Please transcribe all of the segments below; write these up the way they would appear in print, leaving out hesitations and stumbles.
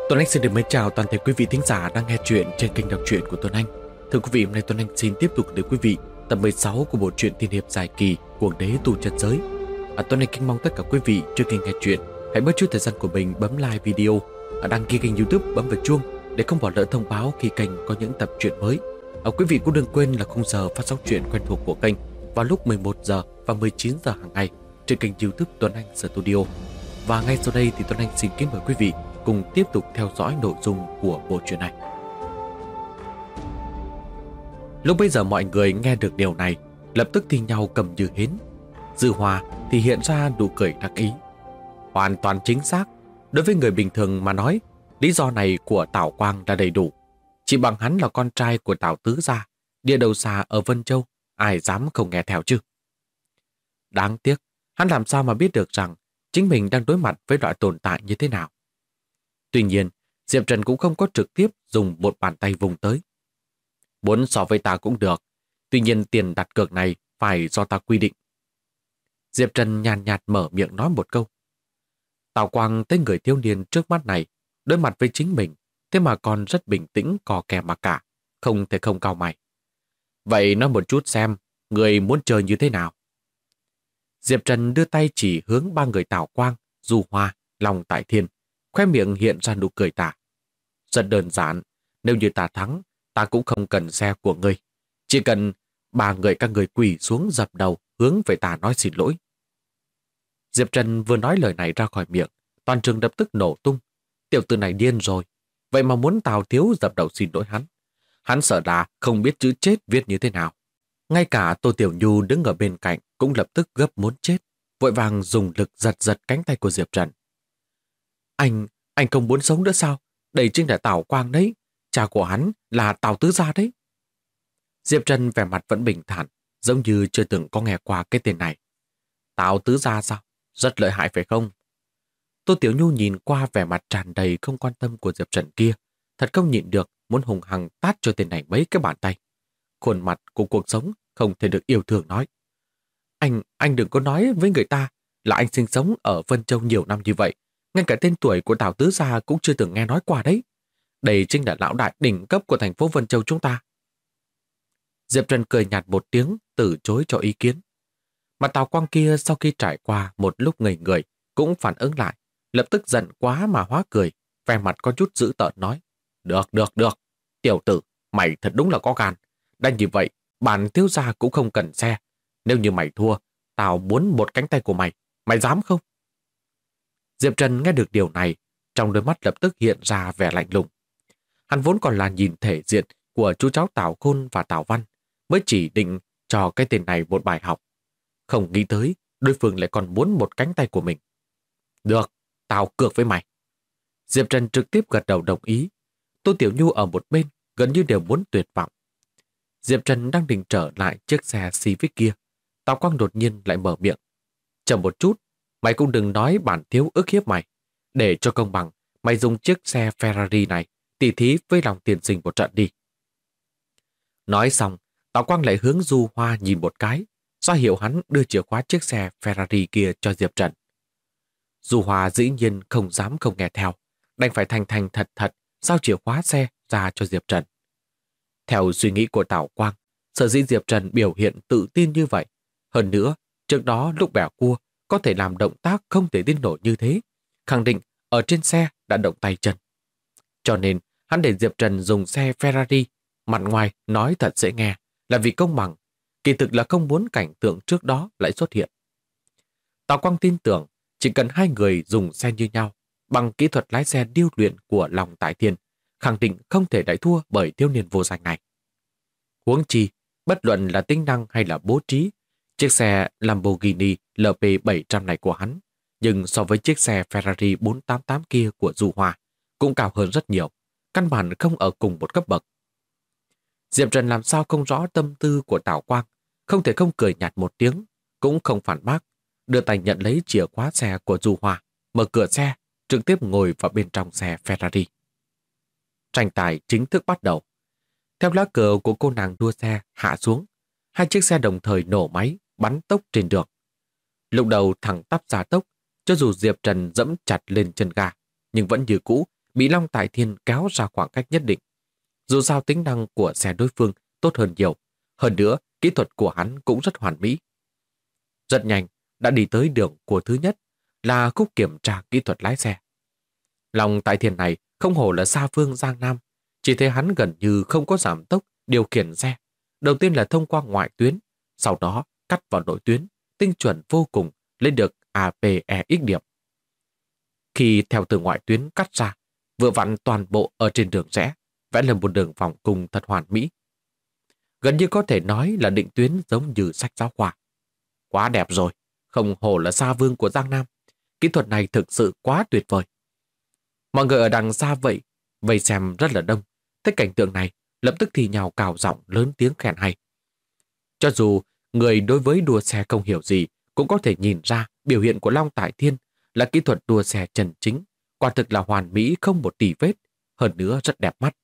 Tuấn Anh xin được mến chào toàn thể quý vị thính giả đang nghe chuyện trên kênh đọc truyện của Tuấn Anh. Thưa quý vị, hôm nay Tuấn Anh xin tiếp tục gửi quý vị tập 16 của bộ truyện tiên hiệp dài kỳ Cuồng đế tu chân giới. Tuấn Anh kính mong tất cả quý vị trước khi nghe chuyện hãy bớt chút thời gian của mình bấm like video, đăng ký kênh YouTube, bấm vào chuông để không bỏ lỡ thông báo khi kênh có những tập truyện mới. Quý vị cũng đừng quên là khung giờ phát sóng truyện quen thuộc của kênh vào lúc 11 giờ và 19 giờ hàng ngày trên kênh YouTube Tuấn Anh Studio. Và ngay sau đây thì Tuấn Anh xin kính mời quý vị cùng tiếp tục theo dõi nội dung của bộ truyện này. Lúc bây giờ mọi người nghe được điều này lập tức thi nhau cầm như hến. Dư Hoa thì hiện ra nụ cười đắc ý. Hoàn toàn chính xác. Đối với người bình thường mà nói, lý do này của Tào Quang là đầy đủ. Chỉ bằng hắn là con trai của Tào Tứ gia, địa đầu xa ở Vân Châu, ai dám không nghe theo chứ. Đáng tiếc, hắn làm sao mà biết được rằng chính mình đang đối mặt với loại tồn tại như thế nào. Tuy nhiên, Diệp Trần cũng không có trực tiếp dùng một bàn tay vùng tới. Muốn so với ta cũng được, tuy nhiên tiền đặt cược này phải do ta quy định. Diệp Trần nhàn nhạt mở miệng nói một câu. Tào Quang thấy người thiếu niên trước mắt này đối mặt với chính mình, thế mà còn rất bình tĩnh cò kè mà cả, không thể không cau mày. Vậy nói một chút xem, người muốn chơi như thế nào? Diệp Trần đưa tay chỉ hướng ba người Tào Quang, Du Hoa, Long Tại Thiên, khóe miệng hiện ra nụ cười tà. Rất đơn giản, nếu như ta thắng, ta cũng không cần xe của ngươi. Chỉ cần ba người các người quỳ xuống dập đầu hướng về ta nói xin lỗi. Diệp Trần vừa nói lời này ra khỏi miệng, toàn trường lập tức nổ tung. Tiểu tử này điên rồi, vậy mà muốn Tào Thiếu dập đầu xin lỗi hắn. Hắn sợ là không biết chữ chết viết như thế nào. Ngay cả Tô Tiểu Nhu đứng ở bên cạnh cũng lập tức gấp muốn chết, vội vàng dùng lực giật giật cánh tay của Diệp Trần. Anh không muốn sống nữa sao? Đây chính là Tào Quang đấy, cha của hắn là Tào Tứ gia đấy. Diệp Trần vẻ mặt vẫn bình thản, giống như chưa từng có nghe qua cái tên này. Tào Tứ gia sao? Rất lợi hại phải không? Tô Tiểu Nhu nhìn qua vẻ mặt tràn đầy không quan tâm của Diệp Trần kia, thật không nhịn được muốn hùng hăng tát cho tên này mấy cái bàn tay. Khuôn mặt của cuộc sống không thể được yêu thương nói. Anh đừng có nói với người ta là anh sinh sống ở Vân Châu nhiều năm như vậy, ngay cả tên tuổi của Tào Tứ gia cũng chưa từng nghe nói qua đấy. Đây chính là lão đại đỉnh cấp của thành phố Vân Châu chúng ta. Diệp Trần cười nhạt một tiếng, từ chối cho ý kiến. Mà Tào Quang kia sau khi trải qua một lúc ngây người cũng phản ứng lại, lập tức giận quá mà hóa cười, vẻ mặt có chút dữ tợn nói. Được. Tiểu tử, mày thật đúng là có gan. Đã như vậy, bản thiếu gia cũng không cần xe. Nếu như mày thua, tao muốn một cánh tay của mày. Mày dám không? Diệp Trần nghe được điều này, trong đôi mắt lập tức hiện ra vẻ lạnh lùng. Hắn vốn còn là nhìn thể diện của chú cháu Tào Khôn và Tào Văn, mới chỉ định cho cái tên này một bài học. Không nghĩ tới, đối phương lại còn muốn một cánh tay của mình. Được, tao cược với mày. Diệp Trần trực tiếp gật đầu đồng ý. Tô Tiểu Nhu ở một bên gần như đều muốn tuyệt vọng. Diệp Trần đang định trở lại chiếc xe Civic kia. Tào Quang đột nhiên lại mở miệng. Chờ một chút, mày cũng đừng nói bản thiếu ức hiếp mày. Để cho công bằng, mày dùng chiếc xe Ferrari này tỉ thí với Long Tiên Sinh một trận đi. Nói xong, Tào Quang lại hướng Du Hoa nhìn một cái, ra hiệu hắn đưa chìa khóa chiếc xe Ferrari kia cho Diệp Trần. Du Hoa dĩ nhiên không dám không nghe theo, đành phải thành thật giao chìa khóa xe ra cho Diệp Trần. Theo suy nghĩ của Tào Quang, sở dĩ Diệp Trần biểu hiện tự tin như vậy. Hơn nữa, trước đó lúc bẻ cua có thể làm động tác không thể tin nổi như thế, khẳng định ở trên xe đã động tay chân. Cho nên, hắn để Diệp Trần dùng xe Ferrari, mặt ngoài nói thật dễ nghe là vì công bằng, kỳ thực là không muốn cảnh tượng trước đó lại xuất hiện. Tào Quang tin tưởng chỉ cần hai người dùng xe như nhau, bằng kỹ thuật lái xe điêu luyện của Long Tại Thiên, khẳng định không thể đẩy thua bởi thiếu niên vô danh này. Huống chi, bất luận là tính năng hay là bố trí, chiếc xe Lamborghini LP700 này của hắn, nhưng so với chiếc xe Ferrari 488 kia của Du Hoa, cũng cao hơn rất nhiều, căn bản không ở cùng một cấp bậc. Diệp Trần làm sao không rõ tâm tư của Tào Quang, không thể không cười nhạt một tiếng, cũng không phản bác, đưa tay nhận lấy chìa khóa xe của Du Hoa, mở cửa xe, trực tiếp ngồi vào bên trong xe Ferrari. Tranh tài chính thức bắt đầu. Theo lá cờ của cô nàng đua xe hạ xuống, hai chiếc xe đồng thời nổ máy, bắn tốc trên đường. Lúc đầu thẳng tắp ra tốc, cho dù Diệp Trần dẫm chặt lên chân ga, nhưng vẫn như cũ bị Long Tại Thiên kéo ra khoảng cách nhất định. Dù sao tính năng của xe đối phương tốt hơn nhiều, hơn nữa kỹ thuật của hắn cũng rất hoàn mỹ. Rất nhanh, đã đi tới đường của thứ nhất là khúc kiểm tra kỹ thuật lái xe. Long Tại Thiên này không hổ là xa phương Giang Nam, chỉ thấy hắn gần như không có giảm tốc điều khiển xe. Đầu tiên là thông qua ngoại tuyến, sau đó cắt vào nội tuyến, tinh chuẩn vô cùng, lấy được APEX điểm. Khi theo từ ngoại tuyến cắt ra, vừa vặn toàn bộ ở trên đường rẽ, vẽ lên một đường vòng cung thật hoàn mỹ. Gần như có thể nói là định tuyến giống như sách giáo khoa. Quá đẹp rồi, không hổ là xa vương của Giang Nam. Kỹ thuật này thực sự quá tuyệt vời. Mọi người ở đằng xa vậy, vây xem rất là đông. Thấy cảnh tượng này, lập tức thì nhào cào giọng lớn tiếng khen hay. Cho dù người đối với đua xe không hiểu gì, cũng có thể nhìn ra biểu hiện của Long Tại Thiên là kỹ thuật đua xe chân chính, quả thực là hoàn mỹ không một tì vết, hơn nữa rất đẹp mắt.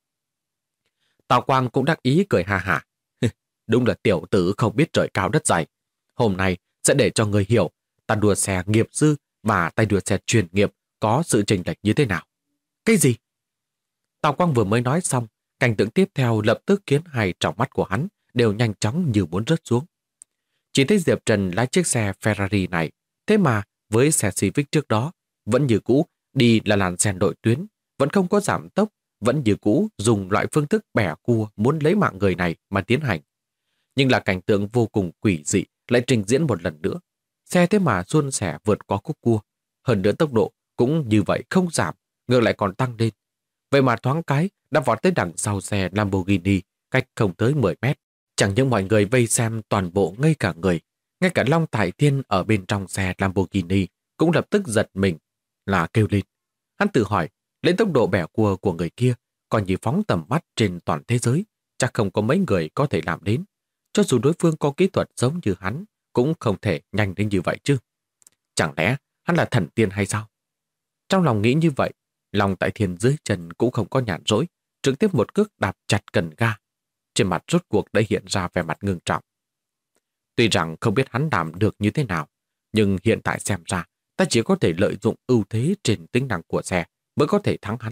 Tào Quang cũng đắc ý cười ha hả. Đúng là tiểu tử không biết trời cao đất dày. Hôm nay sẽ để cho người hiểu ta đua xe nghiệp dư và tay đua xe chuyên nghiệp có sự chênh lệch như thế nào. Cái gì? Tào Quang vừa mới nói xong, cảnh tượng tiếp theo lập tức khiến hai tròng mắt của hắn đều nhanh chóng như muốn rớt xuống. Chỉ thấy Diệp Trần lái chiếc xe Ferrari này, thế mà với xe Civic trước đó, vẫn như cũ đi là làn xe nội tuyến, vẫn không có giảm tốc, vẫn như cũ dùng loại phương thức bẻ cua muốn lấy mạng người này mà tiến hành. Nhưng là cảnh tượng vô cùng quỷ dị lại trình diễn một lần nữa. Xe thế mà suôn sẻ vượt qua khúc cua, hơn nữa tốc độ cũng như vậy không giảm, ngược lại còn tăng lên. Vậy mà thoáng cái đã vọt tới đằng sau xe Lamborghini cách không tới 10 mét. Chẳng những mọi người vây xem toàn bộ ngây cả người, ngay cả Long Tại Thiên ở bên trong xe Lamborghini cũng lập tức giật mình là kêu lên. Hắn tự hỏi, lấy tốc độ bẻ cua của người kia còn như phóng tầm mắt trên toàn thế giới, chắc không có mấy người có thể làm đến. Cho dù đối phương có kỹ thuật giống như hắn, cũng không thể nhanh đến như vậy chứ. Chẳng lẽ hắn là thần tiên hay sao? Trong lòng nghĩ như vậy, Long Tại Thiên dưới chân cũng không có nhàn rỗi, trực tiếp một cước đạp chặt cần ga. Trên mặt rốt cuộc đã hiện ra vẻ mặt ngưng trọng. Tuy rằng không biết hắn làm được như thế nào, nhưng hiện tại xem ra, ta chỉ có thể lợi dụng ưu thế trên tính năng của xe mới có thể thắng hắn.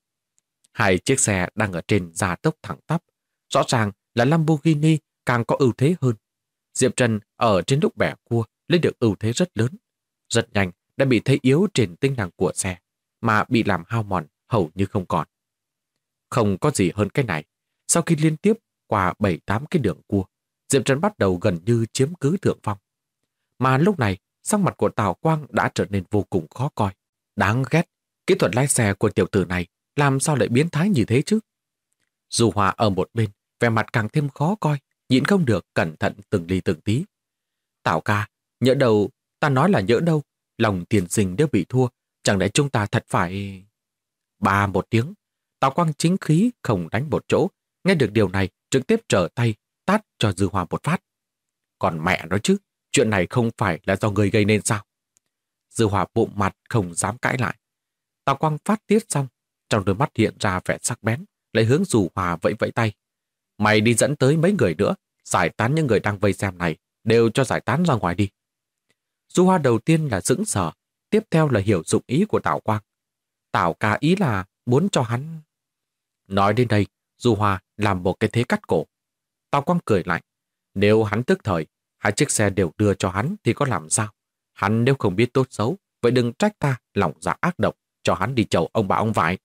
Hai chiếc xe đang ở trên gia tốc thẳng tắp, rõ ràng là Lamborghini càng có ưu thế hơn. Diệp Trần ở trên lúc bẻ cua lấy được ưu thế rất lớn. Rất nhanh đã bị thấy yếu trên tính năng của xe, mà bị làm hao mòn hầu như không còn. Không có gì hơn cái này. Sau khi liên tiếp qua 7-8 cái đường cua, Diệp Trần bắt đầu gần như chiếm cứ thượng phong. Mà lúc này, sắc mặt của Tào Quang đã trở nên vô cùng khó coi. Đáng ghét, kỹ thuật lái xe của tiểu tử này làm sao lại biến thái như thế chứ? Du Hòa ở một bên, vẻ mặt càng thêm khó coi, nhịn không được cẩn thận từng ly từng tí. Tào ca, nhỡ đâu, ta nói là nhỡ đâu, lòng tiền sinh đều bị thua, chẳng lẽ chúng ta thật phải... Ba một tiếng, Tào Quang chính khí không đánh một chỗ, nghe được điều này trực tiếp trở tay tát cho Dư Hòa một phát. Còn mẹ nói chứ, chuyện này không phải là do người gây nên sao? Dư Hòa bụng mặt không dám cãi lại. Tào Quang phát tiết xong, trong đôi mắt hiện ra vẻ sắc bén, lại hướng Dư Hòa vẫy vẫy tay. Mày đi dẫn tới mấy người nữa, giải tán những người đang vây xem này, đều cho giải tán ra ngoài đi. Dư Hòa đầu tiên là sững sờ, tiếp theo là hiểu dụng ý của Tào Quang. Tào ca ý là muốn cho hắn... Nói đến đây, Du Hòa làm một cái thế cắt cổ. Tào Quang cười lạnh. Nếu hắn tức thời, hai chiếc xe đều đưa cho hắn thì có làm sao? Hắn nếu không biết tốt xấu, vậy đừng trách ta lòng dạ ác độc cho hắn đi chầu ông bà ông vải.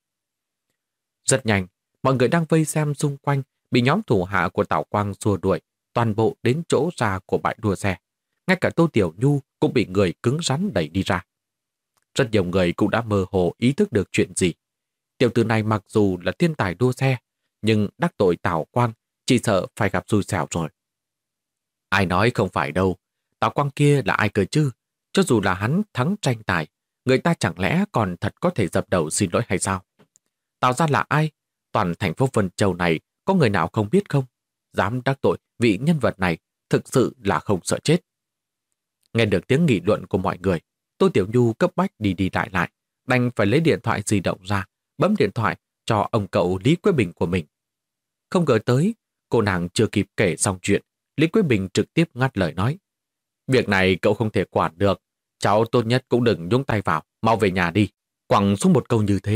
Rất nhanh, mọi người đang vây xem xung quanh bị nhóm thủ hạ của Tào Quang xua đuổi, toàn bộ đến chỗ ra của bãi đua xe. Ngay cả Tô Tiểu Nhu cũng bị người cứng rắn đẩy đi ra. Rất nhiều người cũng đã mơ hồ ý thức được chuyện gì. Tiểu tử này mặc dù là thiên tài đua xe, nhưng đắc tội Tào Quang chỉ sợ phải gặp xui xẻo rồi. Ai nói không phải đâu, Tào Quang kia là ai cơ chứ? Cho dù là hắn thắng tranh tài, người ta chẳng lẽ còn thật có thể dập đầu xin lỗi hay sao? Tào gia là ai? Toàn thành phố Vân Châu này có người nào không biết không? Dám đắc tội vị nhân vật này thực sự là không sợ chết. Nghe được tiếng nghị luận của mọi người, Tô Tiểu Nhu cấp bách đi đi lại lại, đành phải lấy điện thoại di động ra, bấm điện thoại cho ông cậu Lý Quế Bình của mình. Không ngờ tới, cô nàng chưa kịp kể xong chuyện, Lý Quế Bình trực tiếp ngắt lời nói. Việc này cậu không thể quản được, cháu tốt nhất cũng đừng nhúng tay vào, mau về nhà đi. Quẳng xuống một câu như thế,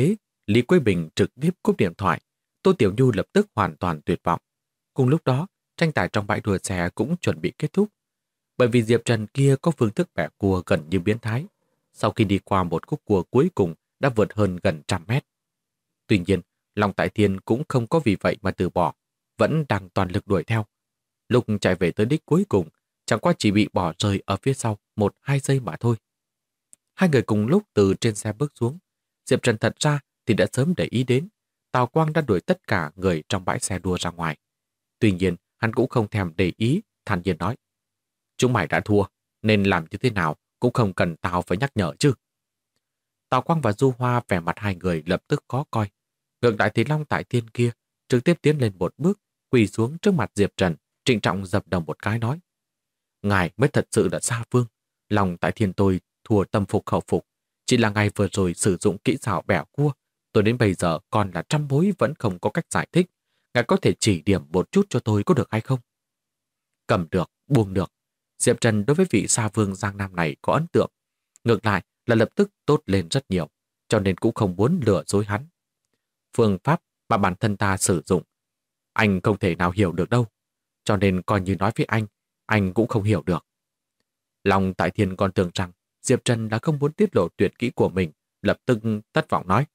Lý Quế Bình trực tiếp cúp điện thoại. Tô Tiểu Nhu lập tức hoàn toàn tuyệt vọng. Cùng lúc đó, tranh tài trong bãi đua xe cũng chuẩn bị kết thúc. Bởi vì Diệp Trần kia có phương thức bẻ cua gần như biến thái. Sau khi đi qua một khúc cua cuối cùng đã vượt hơn gần 100 mét. Tuy nhiên, Long Tại Thiên cũng không có vì vậy mà từ bỏ, vẫn đang toàn lực đuổi theo. Lúc chạy về tới đích cuối cùng, chẳng qua chỉ bị bỏ rơi ở phía sau 1-2 giây mà thôi. Hai người cùng lúc từ trên xe bước xuống. Diệp Trần thật ra thì đã sớm để ý đến. Tào Quang đã đuổi tất cả người trong bãi xe đua ra ngoài. Tuy nhiên, hắn cũng không thèm để ý, thản nhiên nói. Chúng mày đã thua, nên làm như thế nào cũng không cần tao phải nhắc nhở chứ. Tào Quang và Du Hoa vẻ mặt hai người lập tức khó coi. Ngược lại thì Long Tại Thiên kia trực tiếp tiến lên một bước, quỳ xuống trước mặt Diệp Trần, trịnh trọng dập đầu một cái nói. Ngài mới thật sự là xa vương. Long Tại Thiên tôi thua tâm phục khẩu phục. Chỉ là ngài vừa rồi sử dụng kỹ xảo bẻ cua. Tôi đến bây giờ còn là trăm mối vẫn không có cách giải thích. Ngài có thể chỉ điểm một chút cho tôi có được hay không? Cầm được, buông được. Diệp Trần đối với vị xa vương Giang Nam này có ấn tượng. Ngược lại là lập tức tốt lên rất nhiều, cho nên cũng không muốn lừa dối hắn. Phương pháp mà bản thân ta sử dụng, anh không thể nào hiểu được đâu. Cho nên coi như nói với anh cũng không hiểu được. Long Tại Thiên còn tưởng rằng Diệp Trần đã không muốn tiết lộ tuyệt kỹ của mình, lập tức thất vọng nói.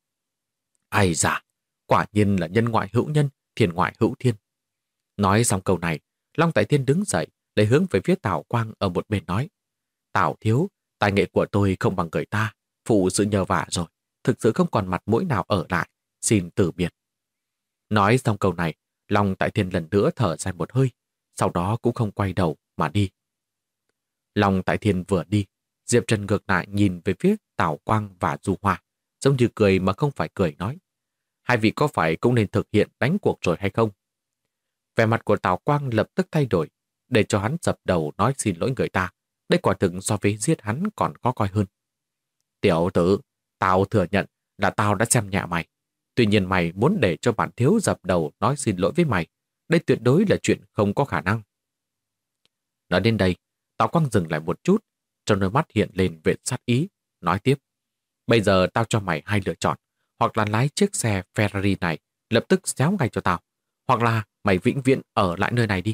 Ai dạ, quả nhiên là nhân ngoại hữu nhân, thiên ngoại hữu thiên. Nói xong câu này, Long Tại Thiên đứng dậy, lấy hướng về phía Tào Quang ở một bên nói. Tào thiếu, tài nghệ của tôi không bằng người ta, phụ sự nhờ vả rồi, thực sự không còn mặt mũi nào ở lại, xin từ biệt. Nói xong câu này, Long Tại Thiên lần nữa thở dài một hơi, sau đó cũng không quay đầu mà đi. Long Tại Thiên vừa đi, Diệp Trần ngược lại nhìn về phía Tào Quang và Du Hoa, giống như cười mà không phải cười nói. Hai vị có phải cũng nên thực hiện đánh cuộc rồi hay không? Vẻ mặt của Tào Quang lập tức thay đổi, để cho hắn dập đầu nói xin lỗi người ta. Đây quả thực so với giết hắn còn khó coi hơn. Tiểu tử, tao thừa nhận là tao đã xem nhẹ mày. Tuy nhiên mày muốn để cho bản thiếu dập đầu nói xin lỗi với mày. Đây tuyệt đối là chuyện không có khả năng. Nói đến đây, Tào Quang dừng lại một chút, trong đôi mắt hiện lên vệt sát ý, nói tiếp. Bây giờ tao cho mày hai lựa chọn, hoặc là lái chiếc xe Ferrari này lập tức xéo ngay cho tao, hoặc là mày vĩnh viễn ở lại nơi này đi.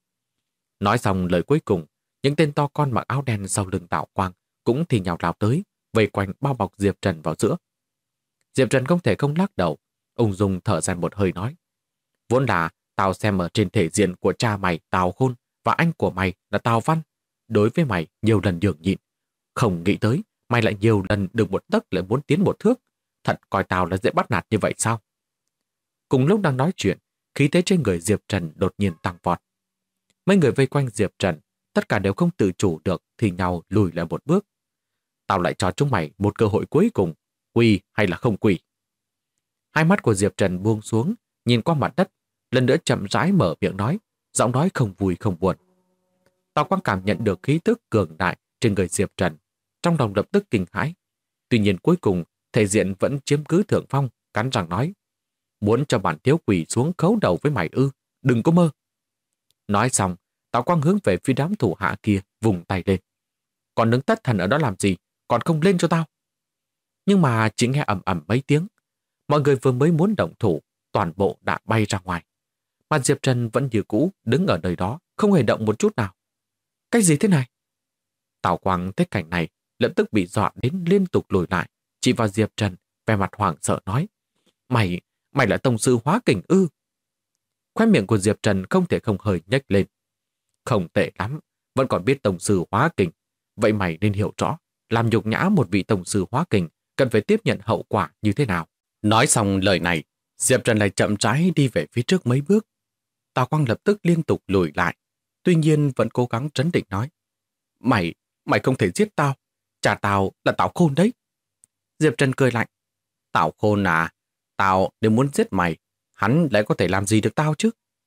Nói xong lời cuối cùng, những tên to con mặc áo đen sau lưng Tào Quang cũng thì nhào lao tới, vây quanh bao bọc Diệp Trần vào giữa. Diệp Trần không thể không lắc đầu, ung dung thở dài một hơi nói. Vốn là tao xem ở trên thể diện của cha mày Tào Khôn và anh của mày là Tào Văn, đối với mày nhiều lần nhường nhịn. Không nghĩ tới, mày lại nhiều lần được một tấc lại muốn tiến một thước. Thật coi tao là dễ bắt nạt như vậy sao? Cùng lúc đang nói chuyện, khí thế trên người Diệp Trần đột nhiên tăng vọt. Mấy người vây quanh Diệp Trần, tất cả đều không tự chủ được thì nhau lùi lại một bước. Tao lại cho chúng mày một cơ hội cuối cùng, quỳ hay là không quỳ. Hai mắt của Diệp Trần buông xuống, nhìn qua mặt đất, lần nữa chậm rãi mở miệng nói, giọng nói không vui không buồn. Tào Quang cảm nhận được khí tức cường đại trên người Diệp Trần, trong lòng lập tức kinh hãi. Tuy nhiên cuối cùng, thể diện vẫn chiếm cứ thượng phong, cắn răng nói, muốn cho bản thiếu quỳ xuống khấu đầu với mày ư, đừng có mơ. Nói xong, Tào Quang hướng về phía đám thủ hạ kia vùng tay lên. Còn đứng tất thần ở đó làm gì, còn không lên cho tao. Nhưng mà chỉ nghe ầm ầm mấy tiếng, mọi người vừa mới muốn động thủ, toàn bộ đã bay ra ngoài. Mà Diệp Trần vẫn như cũ đứng ở nơi đó, không hề động một chút nào. Cái gì thế này? Tào Quang thấy cảnh này, lập tức bị dọa đến liên tục lùi lại, chỉ vào Diệp Trần, vẻ mặt hoảng sợ nói, Mày là tông sư hóa kình ư? Khóe miệng của Diệp Trần không thể không hơi nhếch lên. Không tệ lắm, vẫn còn biết tông sư hóa kình. Vậy mày nên hiểu rõ, làm nhục nhã một vị tông sư hóa kình cần phải tiếp nhận hậu quả như thế nào. Nói xong lời này, Diệp Trần lại chậm rãi đi về phía trước mấy bước. Tào Quang lập tức liên tục lùi lại, tuy nhiên vẫn cố gắng trấn định nói, Mày không thể giết tao, cha tao là Tào Khôn đấy. Diệp Trần cười lạnh, Tào Khôn à, tao nếu muốn giết mày, hắn lại có thể làm gì được tao chứ?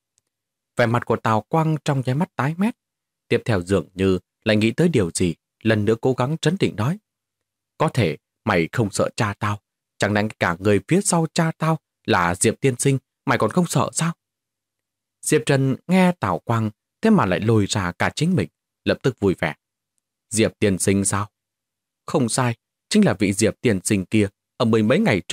Vẻ mặt của Tào Quang trong nháy mắt tái mét, tiếp theo dường như lại nghĩ tới điều gì, lần nữa cố gắng trấn định nói, có thể mày không sợ cha tao, chẳng lẽ cả người phía sau cha tao là Diệp tiên sinh, mày còn không sợ sao? Diệp Trần nghe Tào Quang thế mà lại lôi ra cả chính mình, lập tức vui vẻ. Diệp tiên sinh sao? Không sai, chính là vị Diệp tiên sinh kia ở mười mấy ngày trước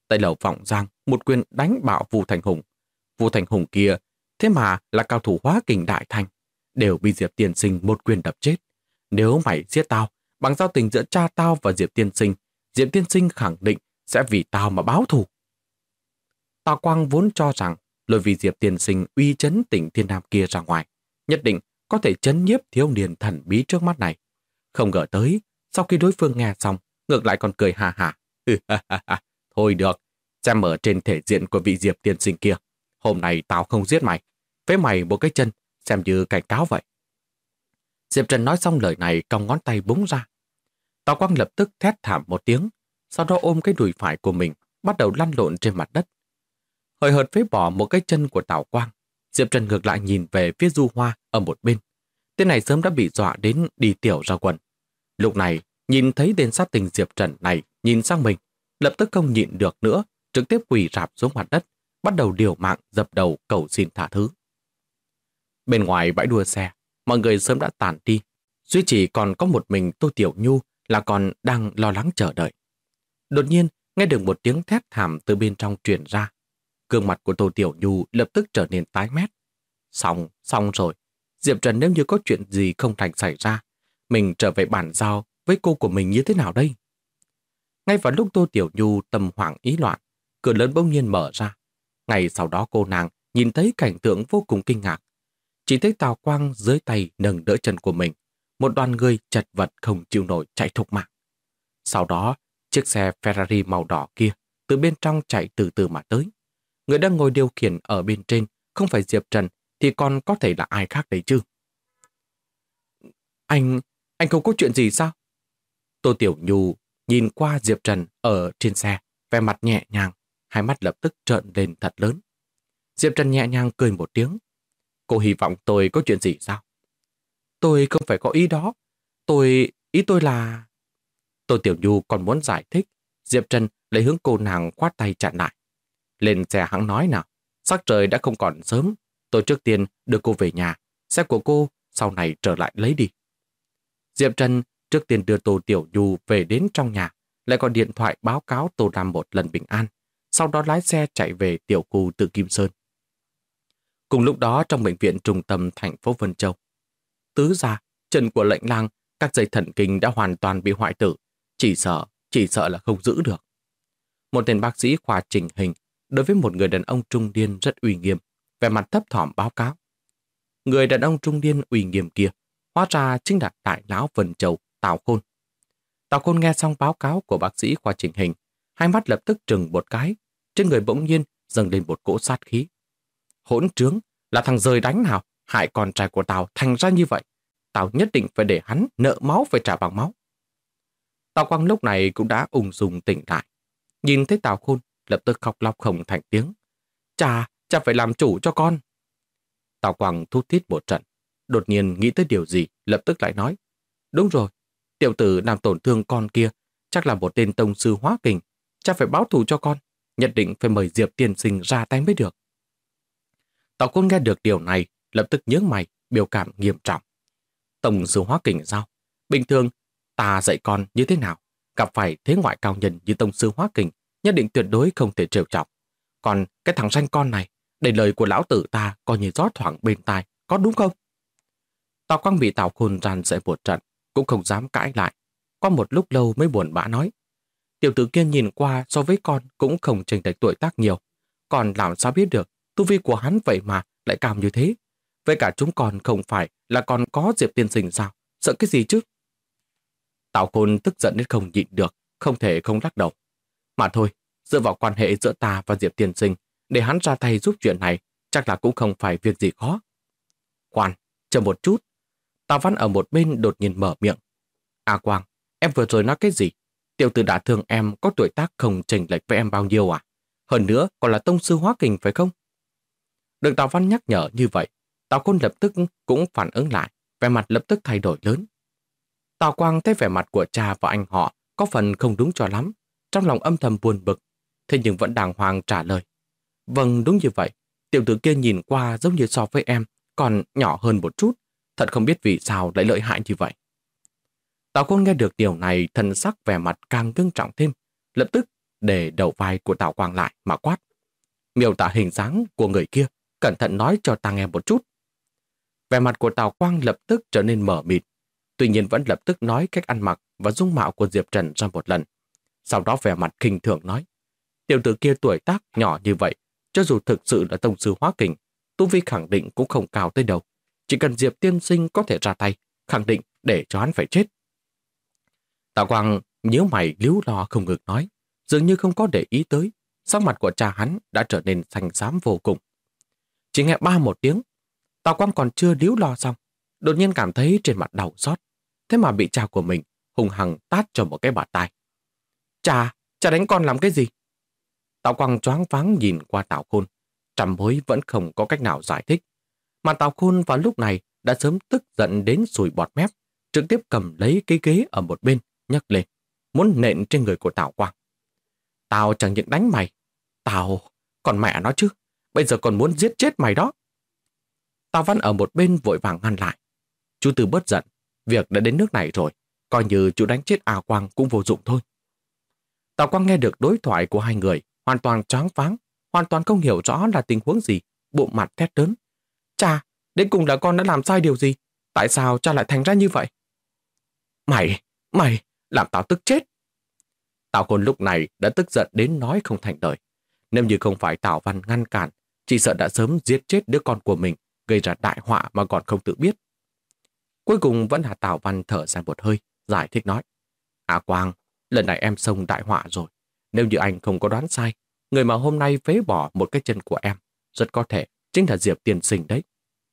Tại lầu vọng giang, một quyền đánh bạo Vu Thành Hùng. Vu Thành Hùng kia, thế mà là cao thủ hóa kình đại thành, đều bị Diệp tiên sinh một quyền đập chết. Nếu mày giết tao, bằng giao tình giữa cha tao và Diệp tiên sinh khẳng định sẽ vì tao mà báo thù. Tào Quang vốn cho rằng lôi vì Diệp tiên sinh uy chấn tỉnh Thiên Nam kia ra ngoài, nhất định có thể chấn nhiếp thiếu niên thần bí trước mắt này. Không ngờ tới, sau khi đối phương nghe xong, ngược lại còn cười hà hà. Thôi được, xem ở trên thể diện của vị Diệp tiên sinh kia. Hôm nay tao không giết mày, phế mày một cái chân, xem như cảnh cáo vậy. Diệp Trần nói xong lời này, cong ngón tay búng ra. Tào Quang lập tức thét thảm một tiếng, sau đó ôm cái đùi phải của mình, bắt đầu lăn lộn trên mặt đất. Hời hợt phế bỏ một cái chân của Tào Quang, Diệp Trần ngược lại nhìn về phía Du Hoa ở một bên. Tên này sớm đã bị dọa đến đi tiểu ra quần. Lúc này, nhìn thấy tên sát tình Diệp Trần này nhìn sang mình, lập tức không nhịn được nữa, trực tiếp quỳ rạp xuống mặt đất, bắt đầu liều mạng dập đầu cầu xin tha thứ. Bên ngoài bãi đua xe, mọi người sớm đã tản đi, duy chỉ còn có một mình Tô Tiểu Nhu là còn đang lo lắng chờ đợi. Đột nhiên, nghe được một tiếng thét thảm từ bên trong truyền ra. Gương mặt của Tô Tiểu Nhu lập tức trở nên tái mét. Xong rồi. Diệp Trần nếu như có chuyện gì không thành xảy ra, mình trở về bản giao với cô của mình như thế nào đây? Ngay vào lúc Tô Tiểu Nhu tâm hoảng ý loạn, cửa lớn bỗng nhiên mở ra. Ngay sau đó cô nàng nhìn thấy cảnh tượng vô cùng kinh ngạc. Chỉ thấy Tào Quang dưới tay nâng đỡ chân của mình, một đoàn người chật vật không chịu nổi chạy thục mạng. Sau đó, chiếc xe Ferrari màu đỏ kia từ bên trong chạy từ từ mà tới. Người đang ngồi điều khiển ở bên trên không phải Diệp Trần thì còn có thể là ai khác đấy chứ? Anh không có chuyện gì sao? Tô Tiểu Nhu nhìn qua Diệp Trần ở trên xe, vẻ mặt nhẹ nhàng, hai mắt lập tức trợn lên thật lớn. Diệp Trần nhẹ nhàng cười một tiếng. Cô hy vọng tôi có chuyện gì sao? Tôi không phải có ý đó. Ý tôi là... Tô Tiểu Nhu còn muốn giải thích, Diệp Trần lấy hướng cô nàng khoát tay chặn lại. Lên xe hãng nói nào, sắc trời đã không còn sớm, tôi trước tiên đưa cô về nhà, xe của cô sau này trở lại lấy đi. Diệp Trần trước tiên đưa Tô Tiểu Nhu về đến trong nhà, lại gọi điện thoại báo cáo Tô Nam một lần bình an, sau đó lái xe chạy về tiểu khu Tự Kim Sơn. Cùng lúc đó trong bệnh viện trung tâm thành phố Vân Châu, tứ gia, chân của lệnh lang, các dây thần kinh đã hoàn toàn bị hoại tử, chỉ sợ là không giữ được. Một tên bác sĩ khoa chỉnh hình đối với một người đàn ông trung niên rất uy nghiêm, vẻ mặt thấp thỏm báo cáo. Người đàn ông trung niên uy nghiêm kia hóa ra chính là đại lão Vân Châu Tào Khôn. Tào Khôn nghe xong báo cáo của bác sĩ khoa chỉnh hình, hai mắt lập tức trừng một cái, trên người bỗng nhiên dâng lên một cỗ sát khí. Hỗn trướng, là thằng rời đánh nào hại con trai của tao thành ra như vậy, tao nhất định phải để hắn nợ máu phải trả bằng máu. Tào Quang lúc này cũng đã ung dung tỉnh lại, nhìn thấy Tào Khôn lập tức khóc lóc không thành tiếng. Cha phải làm chủ cho con. Tào Quang thút thít một trận, đột nhiên nghĩ tới điều gì, lập tức lại nói. Đúng rồi, tiểu tử làm tổn thương con kia, chắc là một tên tông sư hóa kình. Cha phải báo thù cho con, nhất định phải mời Diệp tiên sinh ra tay mới được. Tào Khôn nghe được điều này, lập tức nhướng mày, biểu cảm nghiêm trọng. Tông sư hóa kình sao? Bình thường, ta dạy con như thế nào? Gặp phải thế ngoại cao nhân như tông sư hóa kình, nhất định tuyệt đối không thể trêu chọc. Còn cái thằng ranh con này, để lời của lão tử ta coi như gió thoảng bên tai, có đúng không? Tào Quang bị Tào Khôn răn dạy một trận, cũng không dám cãi lại. Qua một lúc lâu mới buồn bã nói. Tiểu tử kia nhìn qua so với con cũng không chênh lệch tuổi tác nhiều. Còn làm sao biết được, tu vi của hắn vậy mà lại cao như thế. Với cả chúng con không phải là còn có Diệp tiên sinh sao? Sợ cái gì chứ? Tào Khôn tức giận đến không nhịn được, không thể không lắc đầu. Mà thôi, dựa vào quan hệ giữa ta và Diệp tiên sinh, để hắn ra tay giúp chuyện này, chắc là cũng không phải việc gì khó. Khoan, chờ một chút. Tào Văn ở một bên đột nhiên mở miệng. À Quang, em vừa rồi nói cái gì? Tiểu tử đã thương em có tuổi tác không chênh lệch với em bao nhiêu à? Hơn nữa còn là tông sư hóa kình phải không? Được Tào Văn nhắc nhở như vậy, Tào Khôn lập tức cũng phản ứng lại, vẻ mặt lập tức thay đổi lớn. Tào Quang thấy vẻ mặt của cha và anh họ có phần không đúng cho lắm, trong lòng âm thầm buồn bực, thế nhưng vẫn đàng hoàng trả lời. Vâng, đúng như vậy, tiểu tử kia nhìn qua giống như so với em, còn nhỏ hơn một chút, thật không biết vì sao lại lợi hại như vậy. Tào Khôn nghe được điều này, thần sắc vẻ mặt càng ngưng trọng thêm, lập tức để đầu vai của Tào Quang lại mà quát. Miêu tả hình dáng của người kia, cẩn thận nói cho ta nghe một chút. Vẻ mặt của Tào Quang lập tức trở nên mờ mịt, tuy nhiên vẫn lập tức nói cách ăn mặc và dung mạo của Diệp Trần ra một lần. Sau đó vẻ mặt khinh thường nói, tiểu tử kia tuổi tác nhỏ như vậy, cho dù thực sự là tông sư hóa kình, tu vi khẳng định cũng không cao tới đâu. Chỉ cần Diệp tiên sinh có thể ra tay, khẳng định để cho hắn phải chết. Tào Quang nhíu mày líu lo không ngừng nói, dường như không có để ý tới, sắc mặt của cha hắn đã trở nên xanh xám vô cùng. Chỉ nghe ba một tiếng, Tào Quang còn chưa líu lo xong, đột nhiên cảm thấy trên mặt đau xót, thế mà bị cha của mình hung hăng tát cho một cái bạt tai. Cha đánh con làm cái gì? Tào Quang choáng váng nhìn qua Tào Khôn, trăm mối vẫn không có cách nào giải thích. Mà Tào Khôn vào lúc này đã sớm tức giận đến sùi bọt mép, trực tiếp cầm lấy cái ghế ở một bên, nhấc lên, muốn nện trên người của Tào Quang. Tao chẳng những đánh mày, còn mẹ nó chứ, bây giờ còn muốn giết chết mày đó. Tào Văn ở một bên vội vàng ngăn lại. Chú Tư bớt giận, việc đã đến nước này rồi, coi như chú đánh chết A Quang cũng vô dụng thôi. Tào Quang nghe được đối thoại của hai người, hoàn toàn choáng váng, hoàn toàn không hiểu rõ là tình huống gì, bụng mặt thét lớn. Cha, đến cùng là con đã làm sai điều gì? Tại sao cha lại thành ra như vậy? Mày, làm tao tức chết. Tào Khôn lúc này đã tức giận đến nói không thành lời. Nếu như không phải Tào Văn ngăn cản, chỉ sợ đã sớm giết chết đứa con của mình, gây ra đại họa mà còn không tự biết. Cuối cùng vẫn là Tào Văn thở ra một hơi, giải thích nói. A Quang, lần này em xông đại họa rồi. Nếu như anh không có đoán sai, người mà hôm nay phế bỏ một cái chân của em, rất có thể chính là Diệp tiên sinh đấy.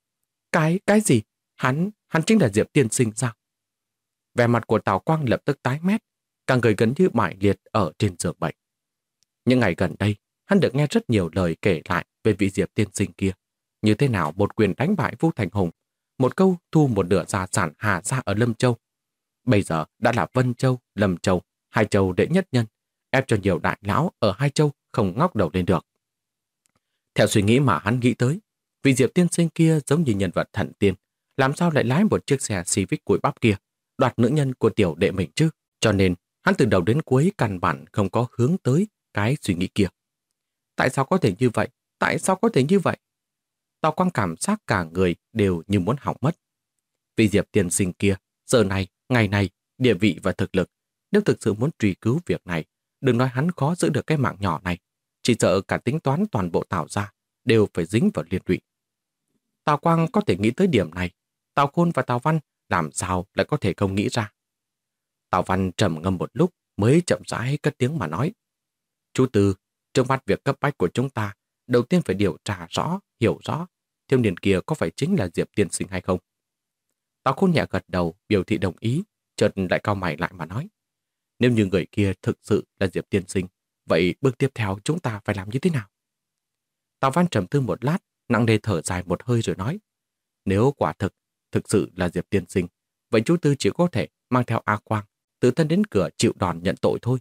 Cái gì? Hắn chính là Diệp tiên sinh sao? Vẻ mặt của Tào Quang lập tức tái mét, cả người gần như bại liệt ở trên giường bệnh. Những ngày gần đây, hắn được nghe rất nhiều lời kể lại về vị Diệp tiên sinh kia. Như thế nào một quyền đánh bại Vu Thành Hùng, một câu thu một nửa gia sản Hà Gia ở Lâm Châu. Bây giờ đã là Vân Châu, Lâm Châu, hai châu đệ nhất nhân, ép cho nhiều đại lão ở hai châu không ngóc đầu lên được. Theo suy nghĩ mà hắn nghĩ tới, vị Diệp tiên sinh kia giống như nhân vật thần tiên, làm sao lại lái một chiếc xe Civic cùi bắp kia, đoạt nữ nhân của tiểu đệ mình chứ? Cho nên, hắn từ đầu đến cuối căn bản không có hướng tới cái suy nghĩ kia. Tại sao có thể như vậy? Tại sao có thể như vậy? Tào Quang cảm giác cả người đều như muốn hỏng mất. Vị Diệp tiên sinh kia, giờ này, ngày này, địa vị và thực lực, nếu thực sự muốn truy cứu việc này, đừng nói hắn khó giữ được cái mạng nhỏ này, chỉ sợ cả tính toán toàn bộ Tào gia đều phải dính vào liên lụy. Tào Quang có thể nghĩ tới điểm này, Tào Khôn và Tào Văn làm sao lại có thể không nghĩ ra. Tào Văn trầm ngâm một lúc mới chậm rãi cất tiếng mà nói. Chú Tư, trước mắt việc cấp bách của chúng ta, đầu tiên phải điều tra rõ, hiểu rõ, thiếu niên kia có phải chính là Diệp tiên sinh hay không. Tào Khôn nhẹ gật đầu, biểu thị đồng ý, chợt lại cau mày lại mà nói. Nếu như người kia thực sự là Diệp tiên sinh, vậy bước tiếp theo chúng ta phải làm như thế nào? Tào Văn trầm tư một lát, nặng nề thở dài một hơi rồi nói. Nếu quả thực sự là Diệp tiên sinh, vậy chú Tư chỉ có thể mang theo A Quang, tự thân đến cửa chịu đòn nhận tội thôi.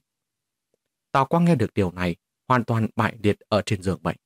Tào Quang nghe được điều này, hoàn toàn bại liệt ở trên giường bệnh.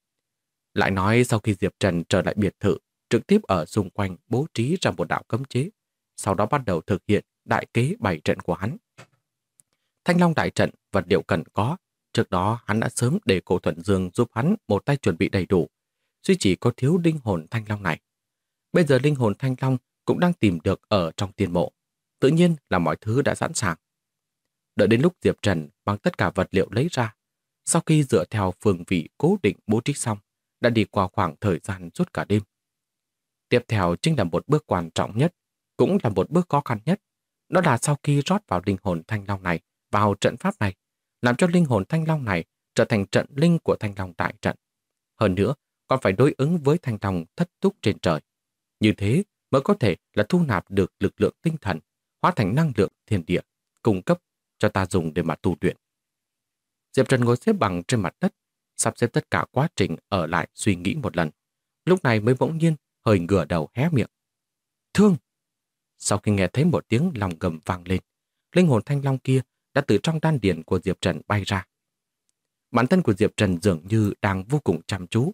Lại nói sau khi Diệp Trần trở lại biệt thự, trực tiếp ở xung quanh bố trí ra một đạo cấm chế, sau đó bắt đầu thực hiện đại kế bày trận của hắn. Thanh Long đại trận, vật liệu cần có, trước đó hắn đã sớm để Cổ Thuận Dương giúp hắn một tay chuẩn bị đầy đủ, duy chỉ có thiếu linh hồn Thanh Long này. Bây giờ linh hồn Thanh Long cũng đang tìm được ở trong tiền mộ, tự nhiên là mọi thứ đã sẵn sàng. Đợi đến lúc Diệp Trần mang tất cả vật liệu lấy ra, sau khi dựa theo phương vị cố định bố trí xong, đã đi qua khoảng thời gian suốt cả đêm. Tiếp theo chính là một bước quan trọng nhất, cũng là một bước khó khăn nhất. Đó là sau khi rót vào linh hồn Thanh Long này vào trận pháp này, làm cho linh hồn Thanh Long này trở thành trận linh của Thanh Long đại trận. Hơn nữa, còn phải đối ứng với Thanh Long thất túc trên trời. Như thế mới có thể là thu nạp được lực lượng tinh thần, hóa thành năng lượng thiên địa, cung cấp cho ta dùng để mà tu luyện. Diệp Trần ngồi xếp bằng trên mặt đất, sắp xếp tất cả quá trình ở lại suy nghĩ một lần. Lúc này mới bỗng nhiên hơi ngửa đầu hé miệng. Thương! Sau khi nghe thấy một tiếng lòng gầm vang lên, linh hồn Thanh Long kia đã từ trong đan điền của Diệp Trần bay ra. Bản thân của Diệp Trần dường như đang vô cùng chăm chú.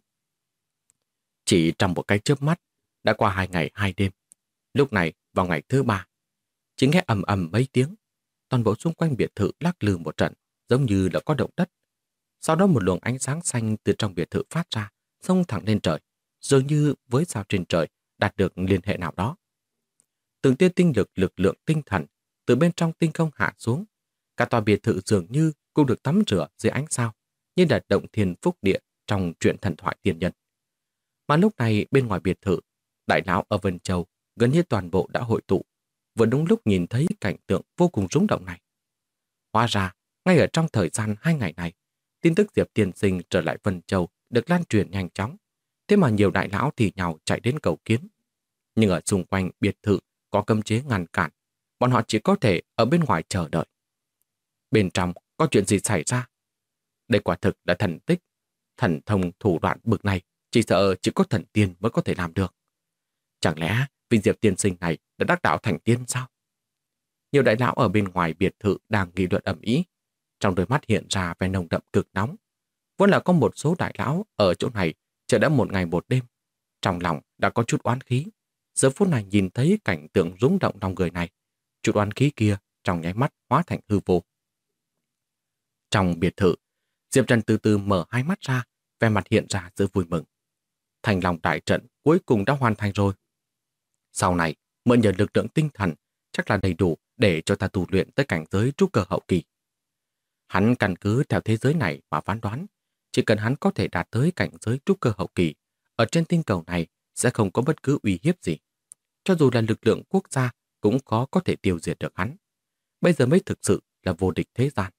Chỉ trong một cái chớp mắt, đã qua 2 ngày 2 đêm. Lúc này, vào ngày thứ 3, chỉ nghe ầm ầm mấy tiếng, toàn bộ xung quanh biệt thự lắc lư một trận, giống như là có động đất. Sau đó một luồng ánh sáng xanh từ trong biệt thự phát ra, xông thẳng lên trời, dường như với sao trên trời đạt được liên hệ nào đó. Từng tia tinh lực lượng tinh thần từ bên trong tinh không hạ xuống. Cả tòa biệt thự dường như cũng được tắm rửa dưới ánh sao, như là động thiên phúc địa trong truyện thần thoại tiên nhân. Mà lúc này bên ngoài biệt thự, đại lão ở Vân Châu gần như toàn bộ đã hội tụ, vừa đúng lúc nhìn thấy cảnh tượng vô cùng rung động này. Hóa ra, ngay ở trong thời gian 2 ngày này, tin tức Diệp tiên sinh trở lại Vân Châu được lan truyền nhanh chóng, thế mà nhiều đại lão thì nhào chạy đến cầu kiến. Nhưng ở xung quanh biệt thự có cấm chế ngăn cản, bọn họ chỉ có thể ở bên ngoài chờ đợi. Bên trong có chuyện gì xảy ra? Đây quả thực là thần tích, thần thông thủ đoạn bực này chỉ sợ chỉ có thần tiên mới có thể làm được. Chẳng lẽ vị Diệp tiên sinh này đã đắc đạo thành tiên sao? Nhiều đại lão ở bên ngoài biệt thự đang nghị luận ầm ĩ, trong đôi mắt hiện ra vẻ nồng đậm cực nóng. Vốn là có một số đại lão ở chỗ này chờ đã một ngày một đêm, trong lòng đã có chút oán khí. Giờ phút này nhìn thấy cảnh tượng rung động lòng người này, chút oán khí kia trong nháy mắt hóa thành hư vô. Trong biệt thự, Diệp Trần từ từ mở hai mắt ra, vẻ mặt hiện ra sự vui mừng. Thành lòng đại trận cuối cùng đã hoàn thành rồi. Sau này, mượn nhờ lực lượng tinh thần chắc là đầy đủ để cho ta tu luyện tới cảnh giới trúc cơ hậu kỳ. Hắn căn cứ theo thế giới này mà phán đoán, chỉ cần hắn có thể đạt tới cảnh giới trúc cơ hậu kỳ, ở trên tinh cầu này sẽ không có bất cứ uy hiếp gì. Cho dù là lực lượng quốc gia cũng có thể tiêu diệt được hắn. Bây giờ mới thực sự là vô địch thế gian.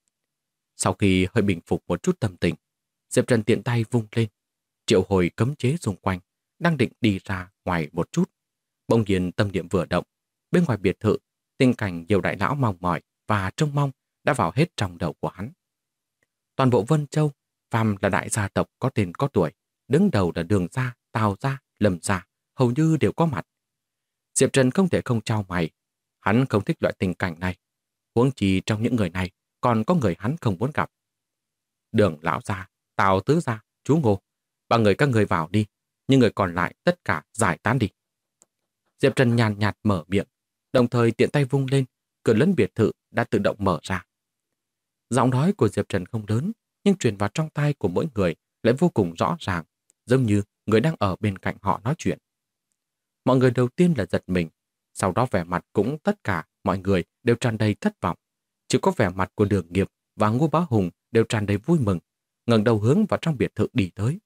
Sau khi hơi bình phục một chút tâm tình, Diệp Trần tiện tay vung lên, triệu hồi cấm chế xung quanh, đang định đi ra ngoài một chút. Bỗng nhiên tâm niệm vừa động, bên ngoài biệt thự, tình cảnh nhiều đại lão mong mỏi và trông mong đã vào hết trong đầu của hắn. Toàn bộ Vân Châu, phàm là đại gia tộc có tên có tuổi, đứng đầu là Đường gia, Tào gia, Lâm gia, hầu như đều có mặt. Diệp Trần không thể không chau mày, hắn không thích loại tình cảnh này. Huống chi trong những người này còn có người hắn không muốn gặp. Đường lão gia, Tào tứ gia, chú Ngô, ba người các người vào đi, nhưng người còn lại tất cả giải tán đi. Diệp Trần nhàn nhạt mở miệng, đồng thời tiện tay vung lên, cửa lớn biệt thự đã tự động mở ra. Giọng nói của Diệp Trần không lớn, nhưng truyền vào trong tai của mỗi người lại vô cùng rõ ràng, giống như người đang ở bên cạnh họ nói chuyện. Mọi người đầu tiên là giật mình, sau đó vẻ mặt cũng tất cả mọi người đều tràn đầy thất vọng. Chỉ có vẻ mặt của Đường Nghiệp và Ngô Bá Hùng đều tràn đầy vui mừng, ngẩng đầu hướng vào trong biệt thự đi tới.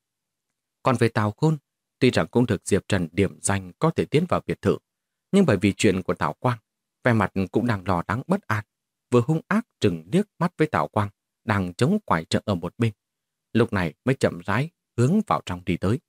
Còn về Tào Khôn, tuy rằng cũng được Diệp Trần điểm danh có thể tiến vào biệt thự, nhưng bởi vì chuyện của Tào Quang, vẻ mặt cũng đang lo lắng bất an, vừa hung ác trừng liếc mắt với Tào Quang đang chống quải trợ ở một bên. Lúc này mới chậm rãi hướng vào trong đi tới.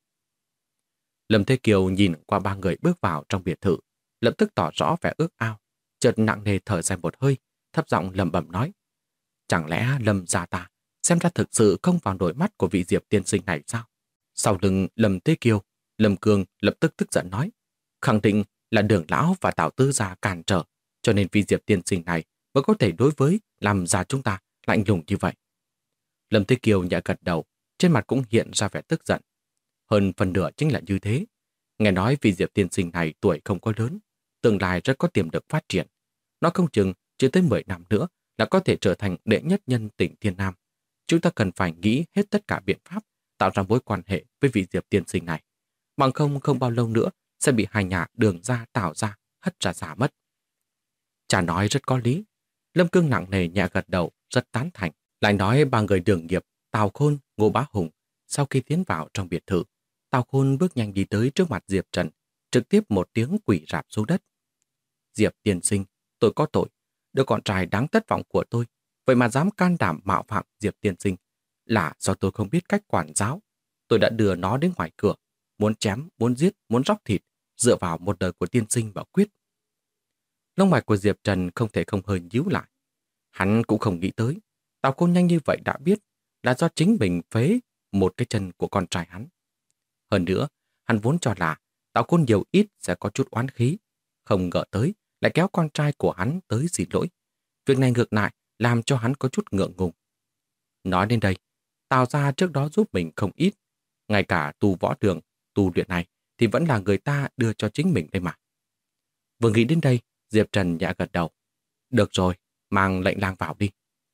Lâm Thế Kiều nhìn qua ba người bước vào trong biệt thự, lập tức tỏ rõ vẻ ước ao, chợt nặng nề thở dài một hơi, thấp giọng lẩm bẩm nói: chẳng lẽ Lâm gia ta xem ra thực sự không vào nổi mắt của vị Diệp tiên sinh này sao? Sau lưng Lâm Thế Kiều, Lâm Cương lập tức tức giận nói: khẳng định là Đường lão và Tào Tư gia cản trở, cho nên vị Diệp tiên sinh này mới có thể đối với làm già chúng ta lạnh lùng như vậy. Lâm Thế Kiều nhẹ gật đầu, trên mặt cũng hiện ra vẻ tức giận. Hơn phần nửa chính là như thế. Nghe nói vị Diệp tiên sinh này tuổi không có lớn, tương lai rất có tiềm lực phát triển. Nó không chừng chưa tới 10 năm nữa là có thể trở thành đệ nhất nhân tỉnh Thiên Nam. Chúng ta cần phải nghĩ hết tất cả biện pháp tạo ra mối quan hệ với vị Diệp tiên sinh này. Bằng không bao lâu nữa sẽ bị hai nhà Đường gia Tào gia hất ra xa mất. Cha nói rất có lý. Lâm Cương nặng nề nhẹ gật đầu, rất tán thành. Lại nói ba người Đường Nghiệp, Tào Khôn, Ngô Bá Hùng. Sau khi tiến vào trong biệt thự, Tào Khôn bước nhanh đi tới trước mặt Diệp Trần, trực tiếp một tiếng quỳ rạp xuống đất. Diệp tiên sinh, tôi có tội. Đứa con trai đáng thất vọng của tôi, vậy mà dám can đảm mạo phạm Diệp tiên sinh. Là do tôi không biết cách quản giáo. Tôi đã đưa nó đến ngoài cửa, muốn chém, muốn giết, muốn róc thịt, dựa vào một đời của tiên sinh bảo quyết. Lông mày của Diệp Trần không thể không hơi nhíu lại. Hắn cũng không nghĩ tới, Tào Khôn nhanh như vậy đã biết là do chính mình phế một cái chân của con trai hắn. Hơn nữa, hắn vốn cho là Tào Khôn nhiều ít sẽ có chút oán khí, không ngờ tới lại kéo con trai của hắn tới xin lỗi. Việc này ngược lại làm cho hắn có chút ngượng ngùng. Nói đến đây, Tào gia trước đó giúp mình không ít, ngay cả tu võ đường, tu luyện này thì vẫn là người ta đưa cho chính mình đây mà. Vừa nghĩ đến đây, Diệp Trần nhẹ gật đầu. Được rồi, mang lệnh lang vào đi.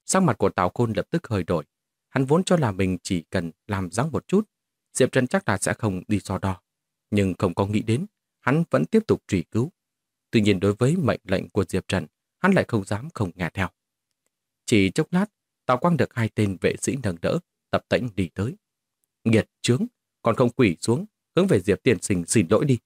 Sắc mặt của Tào Khôn lập tức hơi đổi. Hắn vốn cho là mình chỉ cần làm dáng một chút, Diệp Trần chắc là sẽ không đi so đo. Nhưng không có nghĩ đến, hắn vẫn tiếp tục truy cứu. Tuy nhiên đối với mệnh lệnh của Diệp Trần, hắn lại không dám không nghe theo. Chỉ chốc lát, Tào Quang được hai tên vệ sĩ nâng đỡ, tập tễnh đi tới. Nghiệt chướng, còn không quỳ xuống, hướng về Diệp tiên sinh xin lỗi đi.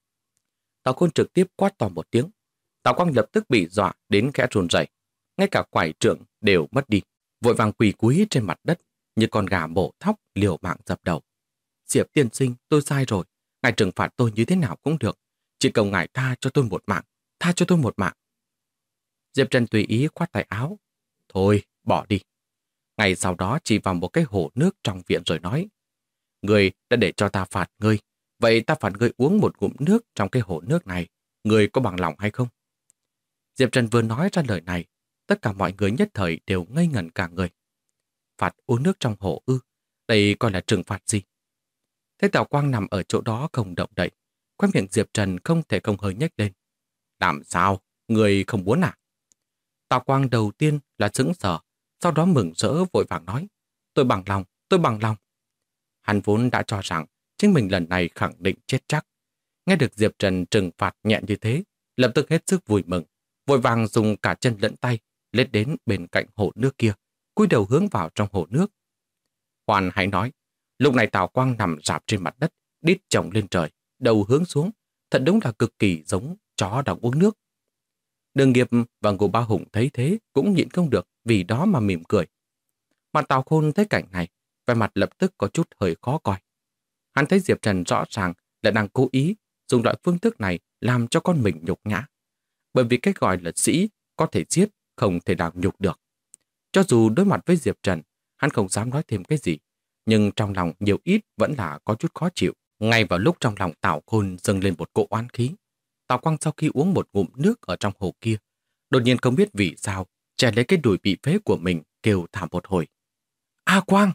Tào Khôn trực tiếp quát to một tiếng. Tào Quang lập tức bị dọa đến khẽ run rẩy, ngay cả quải trượng đều mất đi, vội vàng quỳ cúi trên mặt đất như con gà mổ thóc liều mạng dập đầu. Diệp tiên sinh, tôi sai rồi, ngài trừng phạt tôi như thế nào cũng được, chỉ cầu ngài tha cho tôi một mạng, tha cho tôi một mạng. Diệp Trần tùy ý khoát tay áo. Thôi, bỏ đi. Ngày sau đó chỉ vào một cái hồ nước trong viện rồi nói. Người đã để cho ta phạt ngươi, vậy ta phạt ngươi uống một ngụm nước trong cái hồ nước này. Ngươi có bằng lòng hay không? Diệp Trần vừa nói ra lời này, tất cả mọi người nhất thời đều ngây ngẩn cả người. Phạt uống nước trong hồ ư? Đây coi là trừng phạt gì? Thế Tào Quang nằm ở chỗ đó không động đậy, khóe miệng Diệp Trần không thể không hơi nhếch lên. Làm sao? Người không muốn à? Tào Quang đầu tiên là sững sờ, sau đó mừng rỡ vội vàng nói. Tôi bằng lòng, tôi bằng lòng. Hắn vốn đã cho rằng chính mình lần này khẳng định chết chắc. Nghe được Diệp Trần trừng phạt nhẹ như thế, lập tức hết sức vui mừng, vội vàng dùng cả chân lẫn tay, lết đến bên cạnh hồ nước kia, cúi đầu hướng vào trong hồ nước. Hoàn hãy nói, lúc này Tào Quang nằm rạp trên mặt đất, đít chồng lên trời, đầu hướng xuống, thật đúng là cực kỳ giống chó đang uống nước. Đường Nghiệp và Ngô Bá Hùng thấy thế cũng nhịn không được, vì đó mà mỉm cười. Mà Tào Khôn thấy cảnh này, vẻ mặt lập tức có chút hơi khó coi. Hắn thấy Diệp Trần rõ ràng là đang cố ý dùng loại phương thức này làm cho con mình nhục nhã. Bởi vì cái gọi là sĩ có thể giết, không thể nào nhục được. Cho dù đối mặt với Diệp Trần, hắn không dám nói thêm cái gì, nhưng trong lòng nhiều ít vẫn là có chút khó chịu. Ngay vào lúc trong lòng Tào Khôn dâng lên một cỗ oán khí, Tào Quang sau khi uống một ngụm nước ở trong hồ kia, đột nhiên không biết vì sao, chè lấy cái đùi bị phế của mình kêu thảm một hồi. A Quang!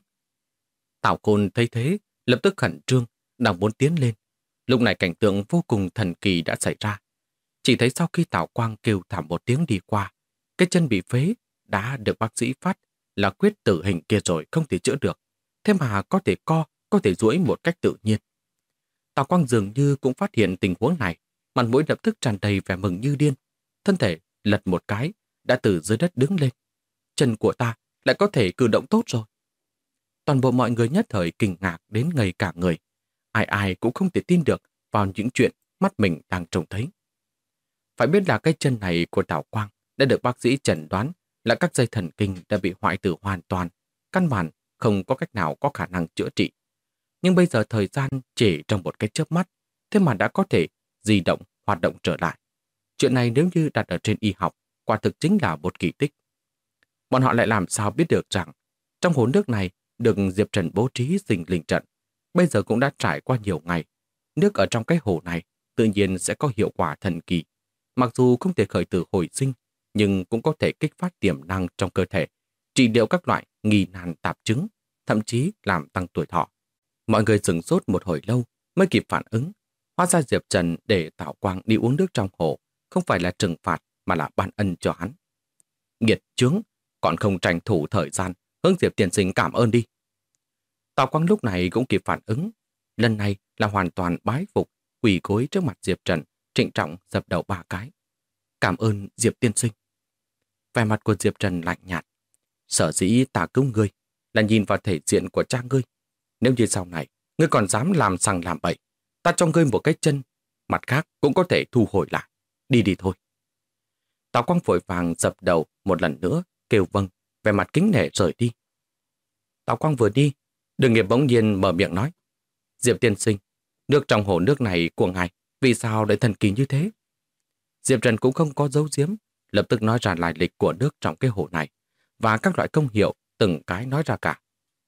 Tào Khôn thấy thế, lập tức khẩn trương, đang muốn tiến lên. Lúc này cảnh tượng vô cùng thần kỳ đã xảy ra. Chỉ thấy sau khi Tào Quang kêu thảm một tiếng đi qua, cái chân bị phế đã được bác sĩ phát là quyết tử hình kia rồi không thể chữa được. Thế mà có thể có thể duỗi một cách tự nhiên. Tào Quang dường như cũng phát hiện tình huống này, mặt mũi lập tức tràn đầy vẻ mừng như điên. Thân thể lật một cái, đã từ dưới đất đứng lên. Chân của ta lại có thể cử động tốt rồi. Toàn bộ mọi người nhất thời kinh ngạc đến ngây cả người. Ai ai cũng không thể tin được vào những chuyện mắt mình đang trông thấy. Phải biết là cái chân này của Tào Quang đã được bác sĩ chẩn đoán là các dây thần kinh đã bị hoại tử hoàn toàn, căn bản không có cách nào có khả năng chữa trị. Nhưng bây giờ thời gian chỉ trong một cái chớp mắt, thế mà đã có thể di động, hoạt động trở lại. Chuyện này nếu như đặt ở trên y học, quả thực chính là một kỳ tích. Bọn họ lại làm sao biết được rằng trong hồ nước này được Diệp Trần bố trí sinh linh trận. Bây giờ cũng đã trải qua nhiều ngày. Nước ở trong cái hồ này tự nhiên sẽ có hiệu quả thần kỳ. Mặc dù không thể khởi tử hồi sinh, nhưng cũng có thể kích phát tiềm năng trong cơ thể, trị liệu các loại nghi nan tạp chứng, thậm chí làm tăng tuổi thọ. Mọi người sửng sốt một hồi lâu mới kịp phản ứng. Hóa ra Diệp Trần để Tào Quang đi uống nước trong hồ không phải là trừng phạt mà là ban ân cho hắn. Nghiệt chướng, còn không tranh thủ thời gian hướng Diệp tiên sinh cảm ơn đi. Tào Quang lúc này cũng kịp phản ứng. Lần này là hoàn toàn bái phục, quỳ gối trước mặt Diệp Trần, trịnh trọng dập đầu 3 cái. Cảm ơn Diệp tiên sinh. Vẻ mặt của Diệp Trần lạnh nhạt. Sở dĩ ta cứu ngươi là nhìn vào thể diện của cha ngươi. Nếu như sau này ngươi còn dám làm sằng làm bậy, ta cho ngươi một cái chân, mặt khác cũng có thể thu hồi lại. Đi đi thôi. Tào Quang vội vàng dập đầu một lần nữa, kêu vâng, vẻ mặt kính nể rời đi. Tào Quang vừa đi, Đường Nghiệp bỗng nhiên mở miệng nói. Diệp tiên sinh, nước trong hồ nước này của ngài, vì sao lại thần kỳ như thế? Diệp Trần cũng không có giấu giếm, lập tức nói ra lai lịch của nước trong cái hồ này, và các loại công hiệu từng cái nói ra cả.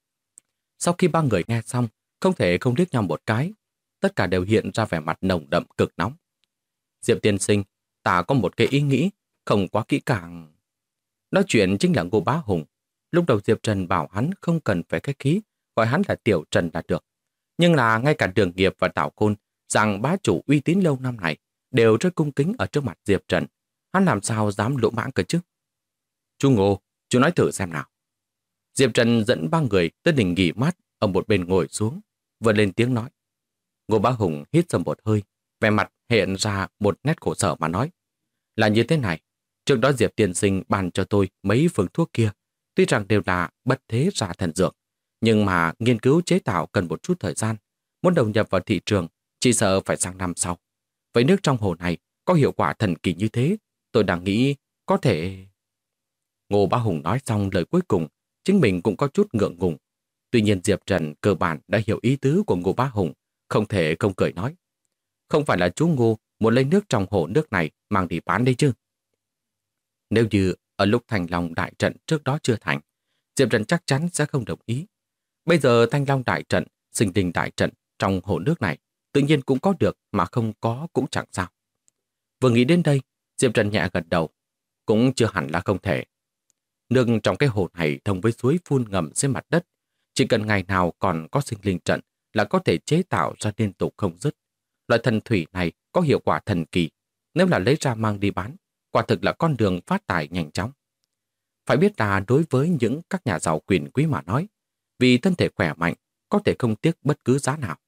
Sau khi ba người nghe xong, không thể không liếc nhau một cái, tất cả đều hiện ra vẻ mặt nồng đậm cực nóng. Diệp tiên sinh, ta có một cái ý nghĩ, không quá kỹ càng. Nói chuyện chính là Ngô Bá Hùng. Lúc đầu Diệp Trần bảo hắn không cần phải khách khí, gọi hắn là Tiểu Trần là được. Nhưng là ngay cả Đường Nghiệp và Tào Khôn, rằng bá chủ uy tín lâu năm này, đều rất cung kính ở trước mặt Diệp Trần. Hắn làm sao dám lỗ mãng cơ chứ? Chú Ngô, Chú nói thử xem nào. Diệp Trần dẫn ba người tới đình nghỉ mát ở một bên ngồi xuống, vừa lên tiếng nói. Ngô Bá Hùng hít sâu một hơi, vẻ mặt hiện ra một nét khổ sở mà nói. Là như thế này, trước đó Diệp tiên sinh bàn cho tôi mấy phương thuốc kia, tuy rằng đều là bất thế ra thần dược, nhưng mà nghiên cứu chế tạo cần một chút thời gian, muốn đầu nhập vào thị trường, chỉ sợ phải sang năm sau. Vậy nước trong hồ này có hiệu quả thần kỳ như thế, tôi đang nghĩ có thể... Ngô Bá Hùng nói xong lời cuối cùng, chính mình cũng có chút ngượng ngùng. Tuy nhiên Diệp Trần cơ bản đã hiểu ý tứ của Ngô Bá Hùng, không thể không cười nói. Không phải là chú Ngô muốn lấy nước trong hồ nước này mang đi bán đây chứ? Nếu như ở lúc Thanh Long đại trận trước đó chưa thành, Diệp Trần chắc chắn sẽ không đồng ý. Bây giờ Thanh Long đại trận, Sinh Linh đại trận trong hồ nước này tự nhiên cũng có được, mà không có cũng chẳng sao. Vừa nghĩ đến đây, Diệp Trần nhẹ gật đầu. Cũng chưa hẳn là không thể. Nước trong cái hồ này thông với suối phun ngầm dưới mặt đất. Chỉ cần ngày nào còn có sinh linh trận là có thể chế tạo ra liên tục không dứt. Loại thần thủy này có hiệu quả thần kỳ. Nếu là lấy ra mang đi bán, quả thực là con đường phát tài nhanh chóng. Phải biết là đối với những các nhà giàu quyền quý mà nói, vì thân thể khỏe mạnh, có thể không tiếc bất cứ giá nào.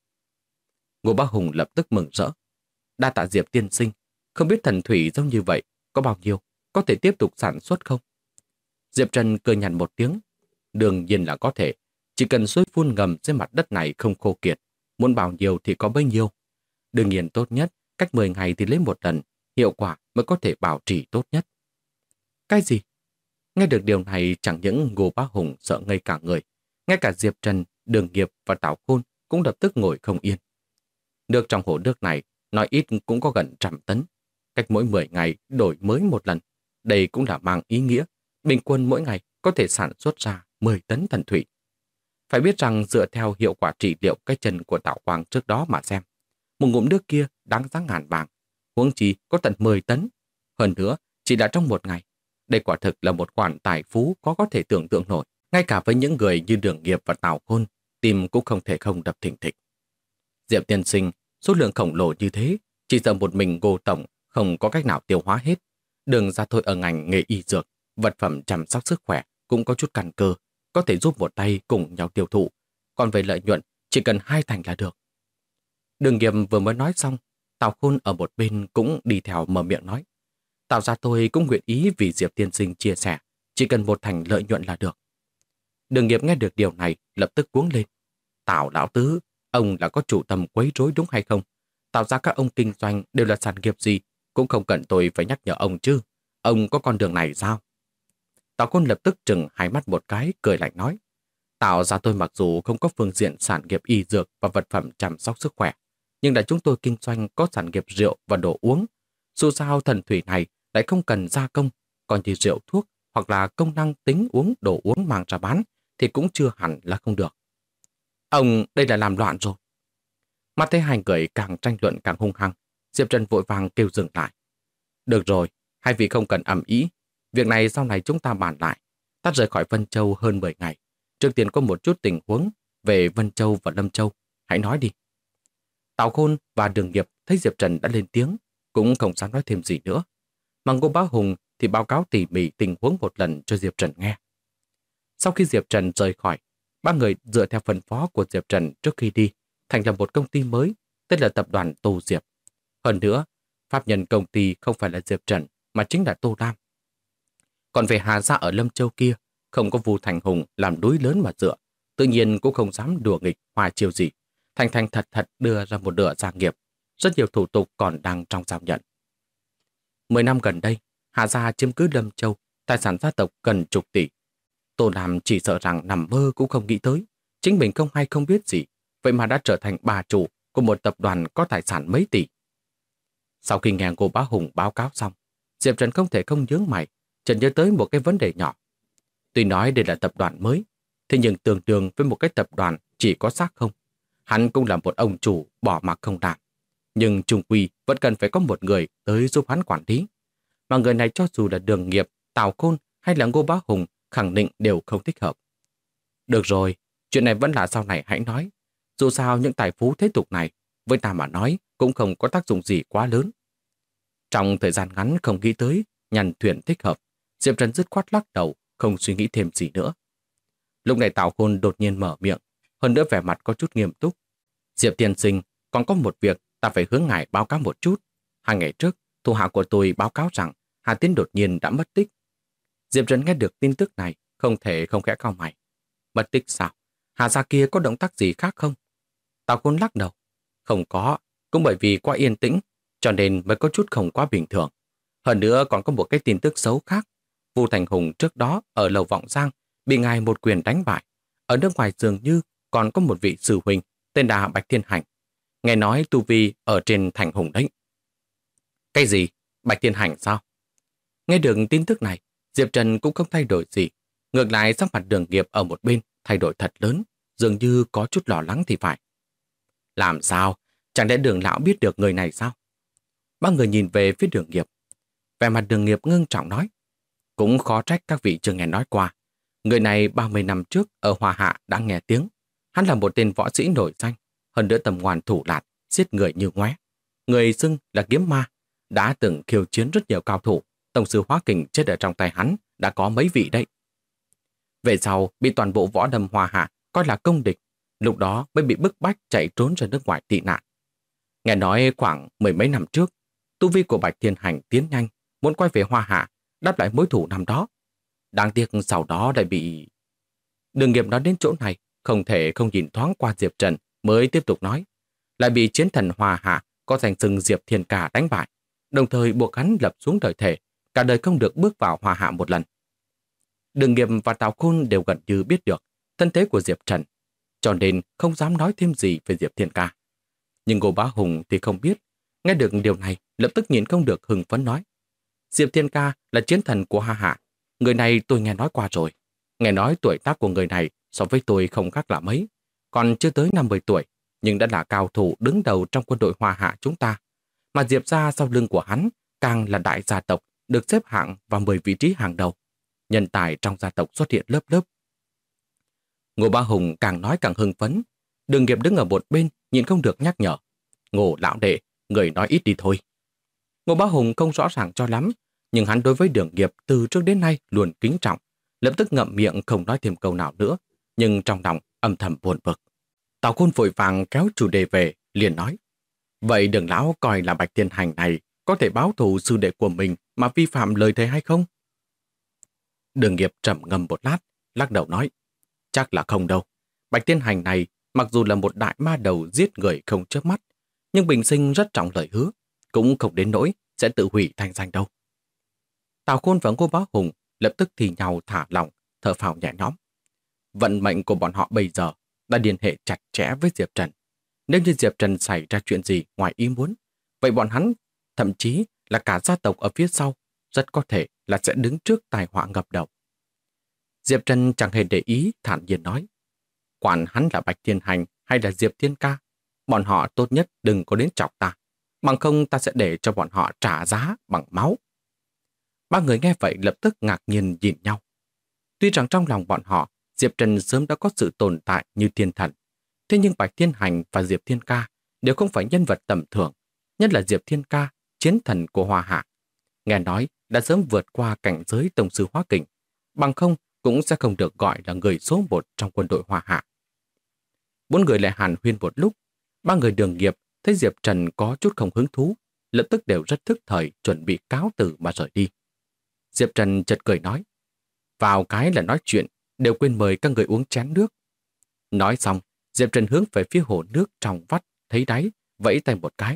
Ngô Bá Hùng lập tức mừng rỡ. Đa tạ Diệp tiên sinh, không biết thần thủy giống như vậy, có bao nhiêu, có thể tiếp tục sản xuất không? Diệp Trần cười nhằn một tiếng. Đương nhiên là có thể, chỉ cần suối phun ngầm trên mặt đất này không khô kiệt, muốn bao nhiêu thì có bấy nhiêu. Đương nhiên tốt nhất, cách 10 ngày thì lấy một lần, hiệu quả mới có thể bảo trì tốt nhất. Cái gì? Nghe được điều này chẳng những Ngô Bá Hùng sợ ngây cả người, ngay cả Diệp Trần, Đường Nghiệp và Tào Khôn cũng lập tức ngồi không yên. Nước trong hồ nước này, nói ít cũng có gần 100 tấn. Cách mỗi 10 ngày đổi mới một lần. Đây cũng là mang ý nghĩa, bình quân mỗi ngày có thể sản xuất ra 10 tấn thần thủy. Phải biết rằng dựa theo hiệu quả trị liệu cái chân của Tào Quang trước đó mà xem, một ngụm nước kia đáng giá ngàn vàng, huống chi có tận 10 tấn. Hơn nữa, chỉ là trong một ngày. Đây quả thực là một khoản tài phú có thể tưởng tượng nổi. Ngay cả với những người như Đường Nghiệp và Tào Khôn, tim cũng không thể không đập thình thịch. Diệp tiên sinh, số lượng khổng lồ như thế, chỉ sợ một mình Ngô tổng không có cách nào tiêu hóa hết. Đường ra thôi ở ngành nghề y dược, vật phẩm chăm sóc sức khỏe cũng có chút căn cơ, có thể giúp một tay cùng nhau tiêu thụ. Còn về lợi nhuận, chỉ cần 2 thành là được. Đường Nghiệp vừa mới nói xong, Tào Khôn ở một bên cũng đi theo mở miệng nói. Tào ra tôi cũng nguyện ý vì Diệp tiên sinh chia sẻ, chỉ cần 1 thành lợi nhuận là được. Đường Nghiệp nghe được điều này, lập tức cuống lên. Tào lão tứ, ông là có chủ tâm quấy rối đúng hay không? Tạo ra các ông kinh doanh đều là sản nghiệp gì, cũng không cần tôi phải nhắc nhở ông chứ. Ông có con đường này sao? Tào Khôn lập tức trừng hai mắt một cái, cười lạnh nói. Tạo ra tôi mặc dù không có phương diện sản nghiệp y dược và vật phẩm chăm sóc sức khỏe, nhưng đã chúng tôi kinh doanh có sản nghiệp rượu và đồ uống. Dù sao thần thủy này lại không cần gia công, còn như rượu thuốc hoặc là công năng tính uống đồ uống mang ra bán thì cũng chưa hẳn là không được. Ông đây là làm loạn rồi. Mắt thấy hai người càng tranh luận càng hung hăng, Diệp Trần vội vàng kêu dừng lại. Được rồi, hai vị không cần ầm ĩ. Việc này sau này chúng ta bàn lại. Ta rời khỏi Vân Châu hơn 10 ngày. Trước tiên có một chút tình huống về Vân Châu và Lâm Châu. Hãy nói đi. Tào Khôn và Đường Nghiệp thấy Diệp Trần đã lên tiếng, cũng không dám nói thêm gì nữa. Mà Ngô Bá Hùng thì báo cáo tỉ mỉ tình huống một lần cho Diệp Trần nghe. Sau khi Diệp Trần rời khỏi, ba người dựa theo phân phó của Diệp Trần trước khi đi, thành lập một công ty mới, tên là Tập đoàn Tô Diệp. Hơn nữa, pháp nhân công ty không phải là Diệp Trần, mà chính là Tô Lam. Còn về Hà Gia ở Lâm Châu kia, không có Vu Thành Hùng làm núi lớn mà dựa, tự nhiên cũng không dám đùa nghịch hòa chiêu gì. Thành thành thật thật đưa ra một nửa gia nghiệp, rất nhiều thủ tục còn đang trong giao nhận. 10 năm gần đây, Hà Gia chiếm cứ Lâm Châu, tài sản gia tộc gần chục tỷ. Tô Lam chỉ sợ rằng nằm mơ cũng không nghĩ tới, chính mình không hay không biết gì, vậy mà đã trở thành bà chủ của một tập đoàn có tài sản mấy tỷ. Sau khi nghe Ngô Bá Hùng báo cáo xong, Diệp Trần không thể không nhướng mày, chợt nhớ tới một cái vấn đề nhỏ. Tuy nói đây là tập đoàn mới, thế nhưng tương đương với một cái tập đoàn chỉ có xác không. Hắn cũng là một ông chủ bỏ mặc không làm. Nhưng chung quy vẫn cần phải có một người tới giúp hắn quản lý. Mà người này cho dù là Đường Nghiệp, Tào Khôn hay là Ngô Bá Hùng khẳng định đều không thích hợp. Được rồi, chuyện này vẫn là sau này hãy nói. Dù sao những tài phú thế tục này, với ta mà nói cũng không có tác dụng gì quá lớn. Trong thời gian ngắn không nghĩ tới nhằn thuyền thích hợp, Diệp Trần dứt khoát lắc đầu, không suy nghĩ thêm gì nữa. Lúc này Tào Khôn đột nhiên mở miệng, hơn nữa vẻ mặt có chút nghiêm túc. Diệp tiên sinh, còn có một việc ta phải hướng ngài báo cáo một chút. 2 ngày trước, thủ hạ của tôi báo cáo rằng Hà Tiến đột nhiên đã mất tích. Diệp Trần nghe được tin tức này, không thể không khẽ cau mày. Mất tích sao? Hà gia kia có động tác gì khác không? Tào Khôn lắc đầu. Không có, cũng bởi vì quá yên tĩnh, cho nên mới có chút không quá bình thường. Hơn nữa còn có một cái tin tức xấu khác. Vu Thành Hùng trước đó ở Lầu Vọng Giang bị ngài một quyền đánh bại. Ở nước ngoài dường như còn có một vị sư huynh tên là Bạch Thiên Hành. Nghe nói tu vi ở trên Thành Hùng đấy. Cái gì? Bạch Thiên Hành sao? Nghe được tin tức này, Diệp Trần cũng không thay đổi gì. Ngược lại sắc mặt Đường Nghiệp ở một bên thay đổi thật lớn, dường như có chút lo lắng thì phải. Làm sao? Chẳng lẽ Đường lão biết được người này sao? Ba người nhìn về phía Đường Nghiệp. Vẻ mặt Đường Nghiệp ngưng trọng nói. Cũng khó trách các vị chưa nghe nói qua. Người này 30 năm trước ở Hoa Hạ đã nghe tiếng. Hắn là một tên võ sĩ nổi danh, hơn nữa tầm ngoan thủ lạt, giết người như ngoé. Người xưng là kiếm ma, đã từng khiêu chiến rất nhiều cao thủ. Tổng sư Hóa Kình chết ở trong tay hắn đã có mấy vị đấy. Về sau bị toàn bộ võ đâm Hoa Hạ coi là công địch, lúc đó mới bị bức bách chạy trốn ra nước ngoài tị nạn. Nghe nói khoảng 10 mấy năm trước, tu vi của Bạch Thiên Hành tiến nhanh, muốn quay về Hoa Hạ, đáp lại mối thù năm đó. Đáng tiếc sau đó lại bị... Đường Nghiệp nói đến chỗ này, không thể không nhìn thoáng qua Diệp Trần mới tiếp tục nói. Lại bị chiến thần Hoa Hạ có danh xưng Diệp Thiên Ca đánh bại, đồng thời buộc hắn lập xuống đời thể, cả đời không được bước vào Hoa Hạ một lần. Đường Nghiệp và Tào Khôn đều gần như biết được thân thế của Diệp Trần, cho nên không dám nói thêm gì về Diệp Thiên Ca. Nhưng Ngô Bá Hùng thì không biết, nghe được điều này lập tức nhìn không được hưng phấn nói. Diệp Thiên Ca là chiến thần của Hoa Hạ, người này tôi nghe nói qua rồi. Nghe nói tuổi tác của người này so với tôi không khác là mấy, còn chưa tới 50 tuổi, nhưng đã là cao thủ đứng đầu trong quân đội Hoa Hạ chúng ta. Mà Diệp gia sau lưng của hắn càng là đại gia tộc, được xếp hạng vào 10 vị trí hàng đầu. Nhân tài trong gia tộc xuất hiện lớp lớp. Ngô Bá Hùng càng nói càng hưng phấn. Đường Nghiệp đứng ở một bên, nhìn không được nhắc nhở. Ngô lão đệ, người nói ít đi thôi. Ngô Bá Hùng không rõ ràng cho lắm, nhưng hắn đối với Đường Nghiệp từ trước đến nay luôn kính trọng, lập tức ngậm miệng không nói thêm câu nào nữa, nhưng trong lòng âm thầm buồn bực. Tào Khôn vội vàng kéo chủ đề về, liền nói. Vậy Đường lão coi là Bạch Thiên Hành này có thể báo thù sư đệ của mình mà vi phạm lời thề hay không? Đường Nghiệp trầm ngâm một lát, lắc đầu nói. Chắc là không đâu. Bạch Thiên Hành này mặc dù là một đại ma đầu giết người không chớp mắt, nhưng bình sinh rất trọng lời hứa, cũng không đến nỗi sẽ tự hủy thanh danh đâu. Tào Khôn và Ngô Bá Hùng lập tức thì nhau thả lỏng, thở phào nhẹ nhõm. Vận mệnh của bọn họ bây giờ đã liên hệ chặt chẽ với Diệp Trần. Nếu như Diệp Trần xảy ra chuyện gì ngoài ý muốn, vậy bọn hắn, thậm chí là cả gia tộc ở phía sau, rất có thể là sẽ đứng trước tai họa ngập đầu. Diệp Trần chẳng hề để ý, thản nhiên nói. Quản hắn là Bạch Thiên Hành hay là Diệp Thiên Ca, bọn họ tốt nhất đừng có đến chọc ta, bằng không ta sẽ để cho bọn họ trả giá bằng máu. Ba người nghe vậy lập tức ngạc nhiên nhìn nhau. Tuy rằng trong lòng bọn họ, Diệp Trần sớm đã có sự tồn tại như thiên thần, thế nhưng Bạch Thiên Hành và Diệp Thiên Ca đều không phải nhân vật tầm thường, nhất là Diệp Thiên Ca, chiến thần của Hoa Hạ. Nghe nói đã sớm vượt qua cảnh giới tổng sư Hóa Kình, bằng không cũng sẽ không được gọi là người số 1 trong quân đội Hoa Hạ. Bốn người lại hàn huyên một lúc, ba người Đường Nghiệp thấy Diệp Trần có chút không hứng thú, lập tức đều rất thức thời chuẩn bị cáo từ mà rời đi. Diệp Trần chợt cười nói, vào cái là nói chuyện, đều quên mời các người uống chén nước. Nói xong, Diệp Trần hướng về phía hồ nước trong vắt, thấy đáy, vẫy tay một cái.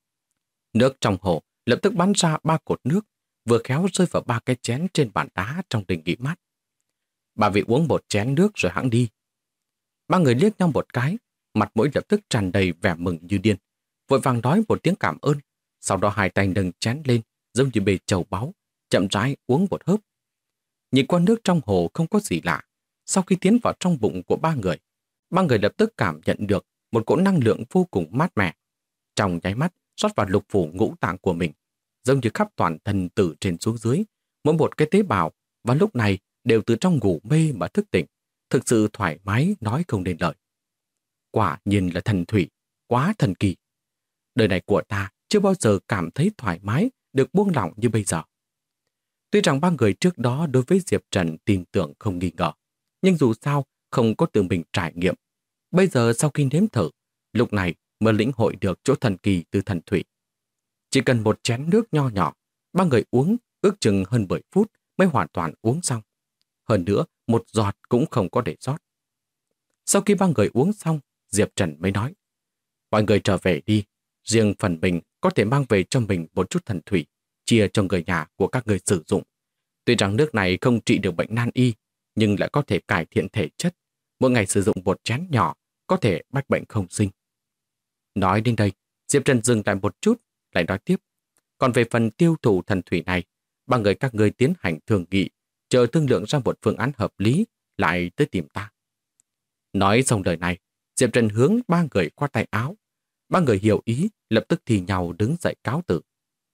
Nước trong hồ lập tức bắn ra 3 cột nước, vừa khéo rơi vào 3 cái chén trên bàn đá trong đình nghỉ mát. Bà vị uống một chén nước rồi hẵng đi. Ba người liếc nhau một cái, mặt mũi lập tức tràn đầy vẻ mừng như điên, vội vàng nói một tiếng cảm ơn, sau đó hai tay nâng chén lên, giống như bề chầu báu, chậm rãi uống một hớp. Nhìn qua nước trong hồ không có gì lạ, sau khi tiến vào trong bụng của ba người lập tức cảm nhận được một cỗ năng lượng vô cùng mát mẻ. Trong nháy mắt, rót vào lục phủ ngũ tạng của mình, giống như khắp toàn thân từ trên xuống dưới, mỗi một cái tế bào, và lúc này đều từ trong ngủ mê mà thức tỉnh, thực sự thoải mái nói không nên lời. Quả nhiên là thần thủy, quá thần kỳ. Đời này của ta chưa bao giờ cảm thấy thoải mái, được buông lỏng như bây giờ. Tuy rằng ba người trước đó đối với Diệp Trần tin tưởng không nghi ngờ, nhưng dù sao không có tự mình trải nghiệm. Bây giờ sau khi nếm thử, lúc này mới lĩnh hội được chỗ thần kỳ từ thần thủy. Chỉ cần một chén nước nho nhỏ, ba người uống ước chừng hơn 10 phút mới hoàn toàn uống xong. Hơn nữa, một giọt cũng không có để sót. Sau khi ba người uống xong, Diệp Trần mới nói: mọi người trở về đi, riêng phần mình có thể mang về cho mình một chút thần thủy, chia cho người nhà của các người sử dụng. Tuy rằng nước này không trị được bệnh nan y, nhưng lại có thể cải thiện thể chất. Mỗi ngày sử dụng một chén nhỏ, có thể bách bệnh không sinh. Nói đến đây, Diệp Trần dừng lại một chút, lại nói tiếp. Còn về phần tiêu thụ thần thủy này, ba người các người tiến hành thương nghị, chờ thương lượng ra một phương án hợp lý, lại tới tìm ta. Nói xong lời này, Diệp Trần hướng ba người qua tay áo. Ba người hiểu ý, lập tức thì nhau đứng dậy cáo từ.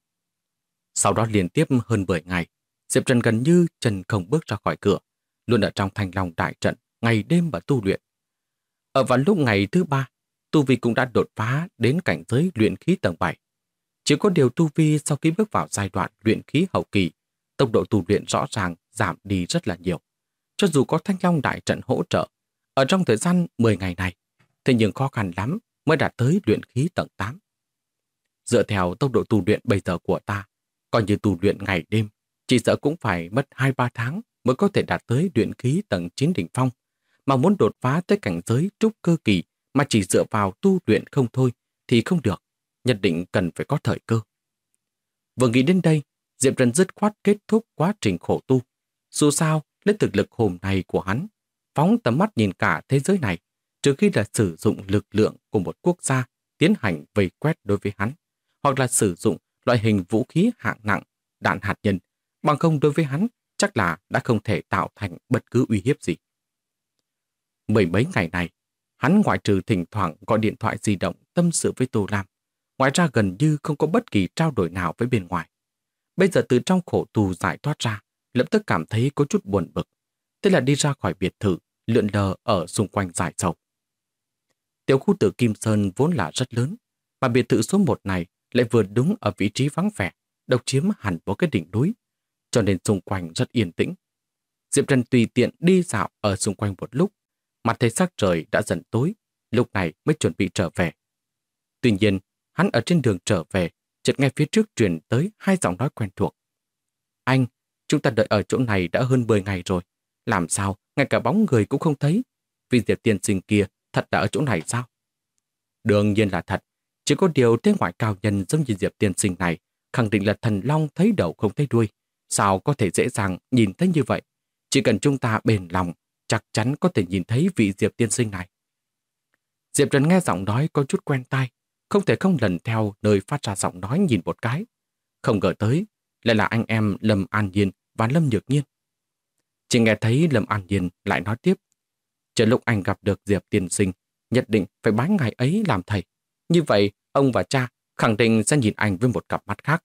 Sau đó liên tiếp hơn 10 ngày, Diệp Trần gần như chân không bước ra khỏi cửa, luôn ở trong Thanh Long đại trận, ngày đêm và tu luyện. Ở vào lúc ngày thứ 3, tu vi cũng đã đột phá đến cảnh giới luyện khí tầng 7. Chỉ có điều tu vi sau khi bước vào giai đoạn luyện khí hậu kỳ, tốc độ tu luyện rõ ràng giảm đi rất là nhiều. Cho dù có Thanh Long đại trận hỗ trợ, ở trong thời gian 10 ngày này, thế nhưng khó khăn lắm mới đạt tới luyện khí tầng 8. Dựa theo tốc độ tu luyện bây giờ của ta, coi như tu luyện ngày đêm, chỉ sợ cũng phải mất 2-3 tháng mới có thể đạt tới luyện khí tầng 9 đỉnh phong. Mà muốn đột phá tới cảnh giới trúc cơ kỳ mà chỉ dựa vào tu luyện không thôi thì không được, nhất định cần phải có thời cơ. Vừa nghĩ đến đây, Diệp Trần dứt khoát kết thúc quá trình khổ tu. Dù sao, lấy thực lực hôm nay của hắn, phóng tầm mắt nhìn cả thế giới này, trừ khi là sử dụng lực lượng của một quốc gia tiến hành vây quét đối với hắn, hoặc là sử dụng loại hình vũ khí hạng nặng, đạn hạt nhân, bằng không đối với hắn chắc là đã không thể tạo thành bất cứ uy hiếp gì. Mười mấy ngày này, hắn ngoại trừ thỉnh thoảng gọi điện thoại di động tâm sự với Tô Lam, ngoài ra gần như không có bất kỳ trao đổi nào với bên ngoài. Bây giờ từ trong khổ tù giải thoát ra, lập tức cảm thấy có chút buồn bực. Thế là đi ra khỏi biệt thự, lượn lờ ở xung quanh dải sầu. Tiểu khu tử Kim Sơn vốn là rất lớn, mà biệt thự số 1 này lại vừa đúng ở vị trí vắng vẻ, độc chiếm hẳn vào cái đỉnh núi, cho nên xung quanh rất yên tĩnh. Diệp Trần tùy tiện đi dạo ở xung quanh một lúc, mặt thấy sắc trời đã dần tối, lúc này mới chuẩn bị trở về. Tuy nhiên, hắn ở trên đường trở về, chợt nghe phía trước truyền tới 2 giọng nói quen thuộc. Anh, chúng ta đợi ở chỗ này đã hơn 10 ngày rồi, làm sao ngay cả bóng người cũng không thấy? Vì Diệp tiên sinh kia thật đã ở chỗ này sao? Đương nhiên là thật, chỉ có điều thế ngoại cao nhân giống như Diệp tiên sinh này khẳng định là thần long thấy đầu không thấy đuôi. Sao có thể dễ dàng nhìn thấy như vậy? Chỉ cần chúng ta bền lòng, chắc chắn có thể nhìn thấy vị Diệp tiên sinh này. Diệp Trần nghe giọng nói có chút quen tai, không thể không lần theo nơi phát ra giọng nói nhìn một cái. Không ngờ tới, lại là anh em Lâm An Nhiên và Lâm Nhược Nhiên. Chỉ nghe thấy Lâm An Nhiên lại nói tiếp. Chờ lúc anh gặp được Diệp tiên sinh, nhất định phải bái ngài ấy làm thầy. Như vậy, ông và cha khẳng định sẽ nhìn anh với một cặp mắt khác.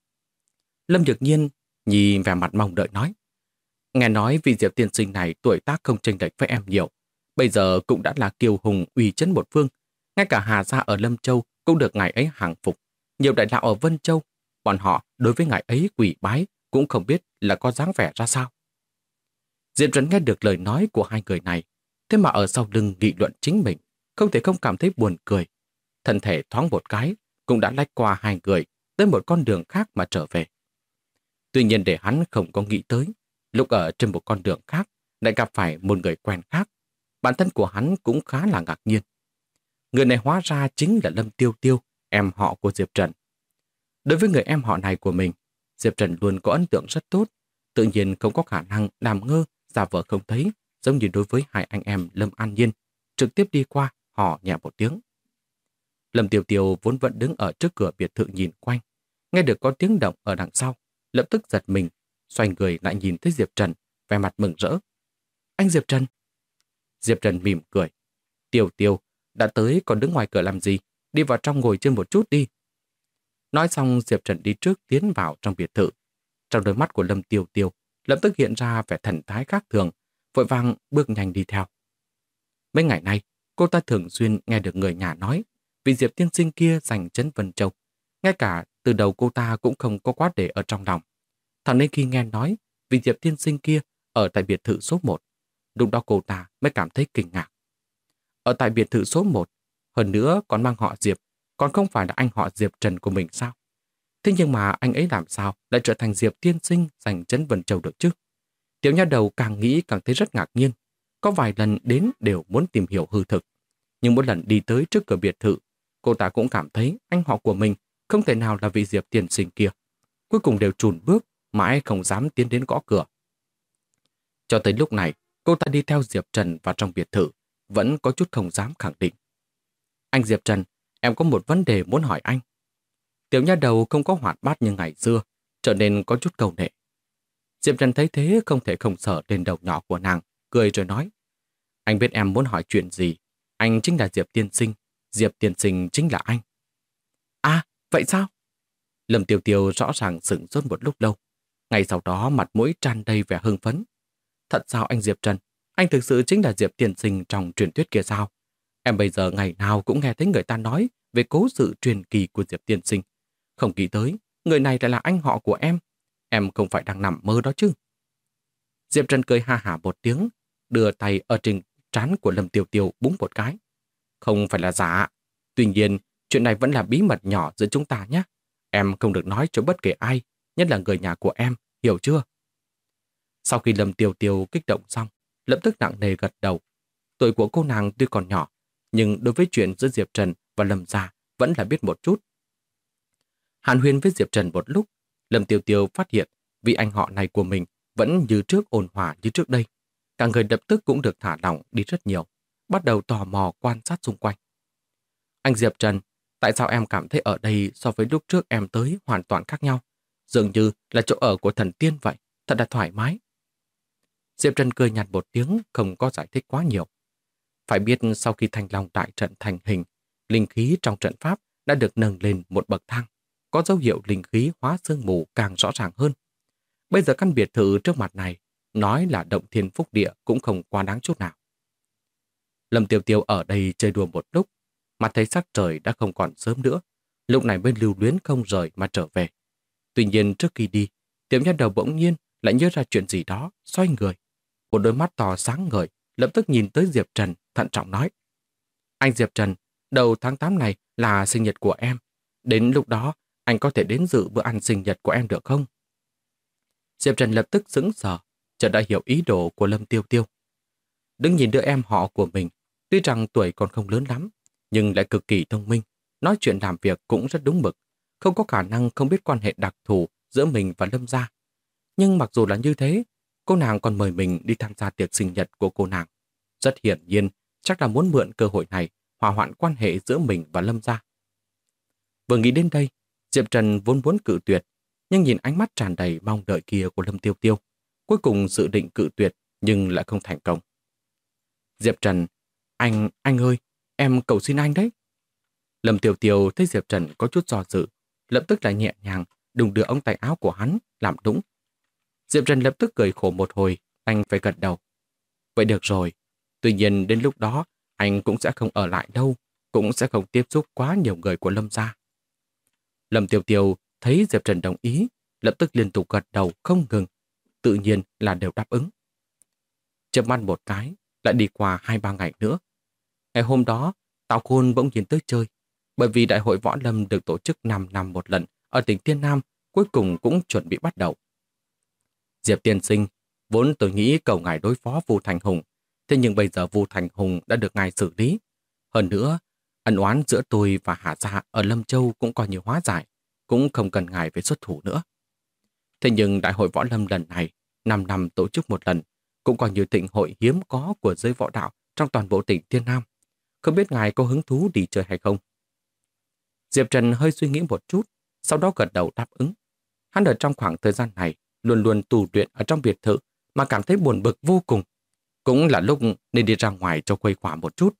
Lâm Nhược Nhiên nhìn vẻ mặt mong đợi nói. Nghe nói vị Diệp tiên sinh này tuổi tác không chênh lệch với em nhiều. Bây giờ cũng đã là kiêu hùng uy chấn một phương. Ngay cả Hà gia ở Lâm Châu cũng được ngài ấy hàng phục. Nhiều đại đạo ở Vân Châu, bọn họ đối với ngài ấy quỳ bái cũng không biết là có dáng vẻ ra sao. Diệp Trần nghe được lời nói của hai người này, thế mà ở sau lưng nghị luận chính mình, không thể không cảm thấy buồn cười. Thân thể thoáng một cái, cũng đã lách qua hai người tới một con đường khác mà trở về. Tuy nhiên để hắn không có nghĩ tới, lúc ở trên một con đường khác lại gặp phải một người quen khác. Bản thân của hắn cũng khá là ngạc nhiên. Người này hóa ra chính là Lâm Tiêu Tiêu, em họ của Diệp Trần. Đối với người em họ này của mình, Diệp Trần luôn có ấn tượng rất tốt, tự nhiên không có khả năng làm ngơ, giả vờ không thấy, giống như đối với hai anh em Lâm An Nhiên, trực tiếp đi qua, họ nhẹ một tiếng. Lâm Tiêu Tiêu vốn vẫn đứng ở trước cửa biệt thự nhìn quanh, nghe được có tiếng động ở đằng sau, lập tức giật mình, xoay người lại nhìn thấy Diệp Trần, vẻ mặt mừng rỡ. Anh Diệp Trần! Diệp Trần mỉm cười. Tiêu Tiêu, đã tới còn đứng ngoài cửa làm gì? Đi vào trong ngồi chơi một chút đi. Nói xong Diệp Trần đi trước tiến vào trong biệt thự. Trong đôi mắt của Lâm Tiêu Tiêu lập tức hiện ra vẻ thần thái khác thường, vội vàng bước nhanh đi theo. Mấy ngày nay, cô ta thường xuyên nghe được người nhà nói vì Diệp tiên sinh kia giành trấn Vân Châu. Ngay cả từ đầu cô ta cũng không có quá để ở trong lòng. Thằng nên khi nghe nói vì Diệp tiên sinh kia ở tại biệt thự số 1, lúc đó cô ta mới cảm thấy kinh ngạc. Ở tại biệt thự số 1, hơn nữa còn mang họ Diệp, còn không phải là anh họ Diệp Trần của mình sao? Thế nhưng mà anh ấy làm sao lại trở thành Diệp tiên sinh giành Trấn Vân Châu được chứ? Tiểu nha đầu càng nghĩ càng thấy rất ngạc nhiên. Có vài lần đến đều muốn tìm hiểu hư thực. Nhưng mỗi lần đi tới trước cửa biệt thự, cô ta cũng cảm thấy anh họ của mình không thể nào là vị Diệp tiên sinh kia. Cuối cùng đều chùn bước, mãi không dám tiến đến gõ cửa. Cho tới lúc này, cô ta đi theo Diệp Trần vào trong biệt thự, vẫn có chút không dám khẳng định. Anh Diệp Trần, em có một vấn đề muốn hỏi anh. Tiểu nha đầu không có hoạt bát như ngày xưa, trở nên có chút cầu nệ. Diệp Trần thấy thế không thể không sở lên đầu nhỏ của nàng, cười rồi nói. Anh biết em muốn hỏi chuyện gì, anh chính là Diệp tiên sinh, Diệp tiên sinh chính là anh. À, vậy sao? Lâm Tiêu Tiêu rõ ràng sửng sốt một lúc lâu. Ngay sau đó mặt mũi tràn đầy vẻ hưng phấn. Thật sao anh Diệp Trần? Anh thực sự chính là Diệp tiên sinh trong truyền thuyết kia sao? Em bây giờ ngày nào cũng nghe thấy người ta nói về cố sự truyền kỳ của Diệp tiên sinh. Không nghĩ tới, người này lại là anh họ của em. Em không phải đang nằm mơ đó chứ? Diệp Trần cười ha hả một tiếng, đưa tay ở trên trán của Lâm Tiêu Tiêu búng một cái. Không phải là giả. Tuy nhiên, chuyện này vẫn là bí mật nhỏ giữa chúng ta nhé. Em không được nói cho bất kể ai, nhất là người nhà của em, hiểu chưa? Sau khi Lâm Tiêu Tiêu kích động xong, lập tức nặng nề gật đầu. Tuổi của cô nàng tuy còn nhỏ, nhưng đối với chuyện giữa Diệp Trần và Lâm gia vẫn là biết một chút. Hàn huyên với Diệp Trần một lúc, Lâm Tiêu Tiêu phát hiện vị anh họ này của mình vẫn như trước ôn hòa như trước đây. Cả người lập tức cũng được thả lỏng đi rất nhiều, bắt đầu tò mò quan sát xung quanh. Anh Diệp Trần, tại sao em cảm thấy ở đây so với lúc trước em tới hoàn toàn khác nhau? Dường như là chỗ ở của thần tiên vậy, thật là thoải mái. Diệp Trần cười nhạt một tiếng, không có giải thích quá nhiều. Phải biết sau khi Thanh Long đại trận thành hình, linh khí trong trận pháp đã được nâng lên một bậc thang, có dấu hiệu linh khí hóa sương mù càng rõ ràng hơn. Bây giờ căn biệt thự trước mặt này, nói là động thiên phúc địa cũng không quá đáng chút nào. Lâm Tiêu Tiêu ở đây chơi đùa một lúc, mà thấy sắc trời đã không còn sớm nữa, lúc này mới lưu luyến không rời mà trở về. Tuy nhiên trước khi đi, Tiểu nha đầu bỗng nhiên lại nhớ ra chuyện gì đó, xoay người. Một đôi mắt to sáng ngời, lập tức nhìn tới Diệp Trần, thận trọng nói. Anh Diệp Trần, đầu tháng 8 này là sinh nhật của em. Đến lúc đó, anh có thể đến dự bữa ăn sinh nhật của em được không? Diệp Trần lập tức sững sờ, chợt đã hiểu ý đồ của Lâm Tiêu Tiêu. Đứng nhìn đứa em họ của mình, tuy rằng tuổi còn không lớn lắm, nhưng lại cực kỳ thông minh, nói chuyện làm việc cũng rất đúng mực, không có khả năng không biết quan hệ đặc thù giữa mình và Lâm gia. Nhưng mặc dù là như thế, cô nàng còn mời mình đi tham gia tiệc sinh nhật của cô nàng. Rất hiển nhiên, chắc là muốn mượn cơ hội này hòa hoãn quan hệ giữa mình và Lâm gia. Vừa nghĩ đến đây, Diệp Trần vốn muốn cự tuyệt, nhưng nhìn ánh mắt tràn đầy mong đợi kia của Lâm Tiêu Tiêu, cuối cùng dự định cự tuyệt nhưng lại không thành công. Diệp Trần, anh ơi, em cầu xin anh đấy. Lâm Tiêu Tiêu thấy Diệp Trần có chút do dự, lập tức lại nhẹ nhàng đùng đưa ống tay áo của hắn làm đúng. Diệp Trần lập tức cười khổ một hồi, anh phải gật đầu. Vậy được rồi, tuy nhiên đến lúc đó anh cũng sẽ không ở lại đâu, cũng sẽ không tiếp xúc quá nhiều người của Lâm gia. Lâm Tiêu Tiêu thấy Diệp Trần đồng ý, lập tức liên tục gật đầu không ngừng, tự nhiên là đều đáp ứng. Chớp mắt một cái, lại đi qua 2-3 ngày nữa. Ngày hôm đó, Tào Khôn bỗng nhiên tới chơi, bởi vì đại hội võ lâm được tổ chức 5 năm một lần ở tỉnh Thiên Nam, cuối cùng cũng chuẩn bị bắt đầu. Diệp tiên sinh, vốn tôi nghĩ cầu ngài đối phó Vu Thành Hùng, thế nhưng bây giờ Vu Thành Hùng đã được ngài xử lý. Hơn nữa, ân oán giữa tôi và Hạ Gia ở Lâm Châu cũng coi như hóa giải, cũng không cần ngài phải xuất thủ nữa. Thế nhưng đại hội võ lâm lần này, 5 năm tổ chức một lần, cũng coi như thịnh hội hiếm có của giới võ đạo trong toàn bộ tỉnh Thiên Nam. Không biết ngài có hứng thú đi chơi hay không? Diệp Trần hơi suy nghĩ một chút, sau đó gật đầu đáp ứng. Hắn ở trong khoảng thời gian này luôn luôn tù luyện ở trong biệt thự mà cảm thấy buồn bực vô cùng. Cũng là lúc nên đi ra ngoài cho khuây khỏa một chút.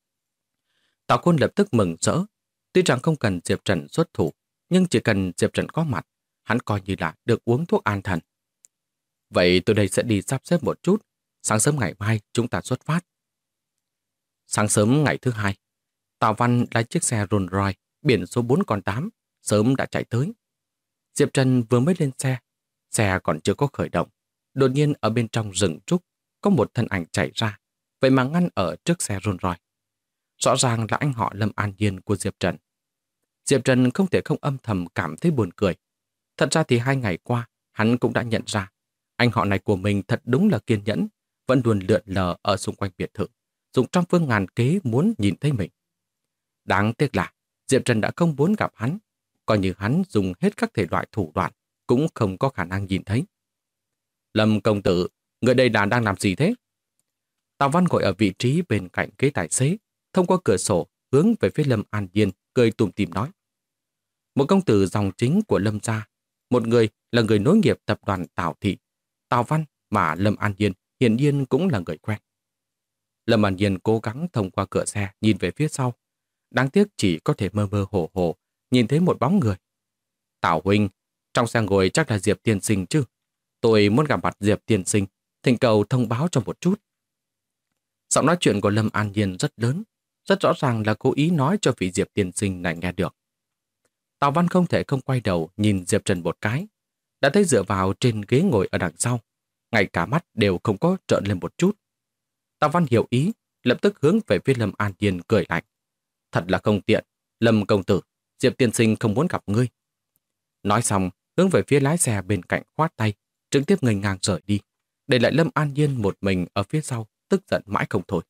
Tào Khôn lập tức mừng rỡ. Tuy rằng không cần Diệp Trần xuất thủ, nhưng chỉ cần Diệp Trần có mặt, hắn coi như là được uống thuốc an thần. Vậy tôi đây sẽ đi sắp xếp một chút. Sáng sớm ngày mai chúng ta xuất phát. Sáng sớm ngày thứ hai, Tào Văn lái chiếc xe Rolls Royce biển số 4 con 8 sớm đã chạy tới. Diệp Trần vừa mới lên xe, Xe còn chưa có khởi động. Đột nhiên ở bên trong rừng trúc có một thân ảnh chạy ra, vậy mà ngăn ở trước xe Rolls Royce. Rõ ràng là anh họ Lâm An Nhiên của Diệp Trần. Diệp Trần không thể không âm thầm cảm thấy buồn cười. Thật ra thì 2 ngày qua, hắn cũng đã nhận ra anh họ này của mình thật đúng là kiên nhẫn, vẫn luôn lượn lờ ở xung quanh biệt thự, dùng trăm phương ngàn kế muốn nhìn thấy mình. Đáng tiếc là Diệp Trần đã không muốn gặp hắn, coi như hắn dùng hết các thể loại thủ đoạn cũng không có khả năng nhìn thấy. Lâm công tử, người đây là đang làm gì thế? Tào Văn ngồi ở vị trí bên cạnh ghế tài xế, thông qua cửa sổ hướng về phía Lâm An Nhiên, cười tủm tỉm nói. Một công tử dòng chính của Lâm gia, một người là người nối nghiệp tập đoàn Tào Thị, Tào Văn, mà Lâm An Nhiên hiển nhiên cũng là người quen. Lâm An Nhiên cố gắng thông qua cửa xe nhìn về phía sau. Đáng tiếc chỉ có thể mơ mơ hồ hồ nhìn thấy một bóng người. Tào huynh, trong xe ngồi chắc là Diệp tiên sinh chứ? Tôi muốn gặp mặt Diệp tiên sinh, thỉnh cầu thông báo cho một chút. Giọng nói chuyện của Lâm An Nhiên rất lớn, rất rõ ràng là cố ý nói cho vị Diệp tiên sinh này nghe được. Tào Văn không thể không quay đầu nhìn Diệp Trần một cái, đã thấy dựa vào trên ghế ngồi ở đằng sau, ngay cả mắt đều không có trợn lên một chút. Tào Văn hiểu ý, lập tức hướng về phía Lâm An Nhiên cười lạnh. Thật là không tiện, Lâm công tử, Diệp tiên sinh không muốn gặp ngươi. Nói xong, hướng về phía lái xe bên cạnh khoát tay, trực tiếp ngây ngang rời đi, để lại Lâm An Nhiên một mình ở phía sau, tức giận mãi không thôi.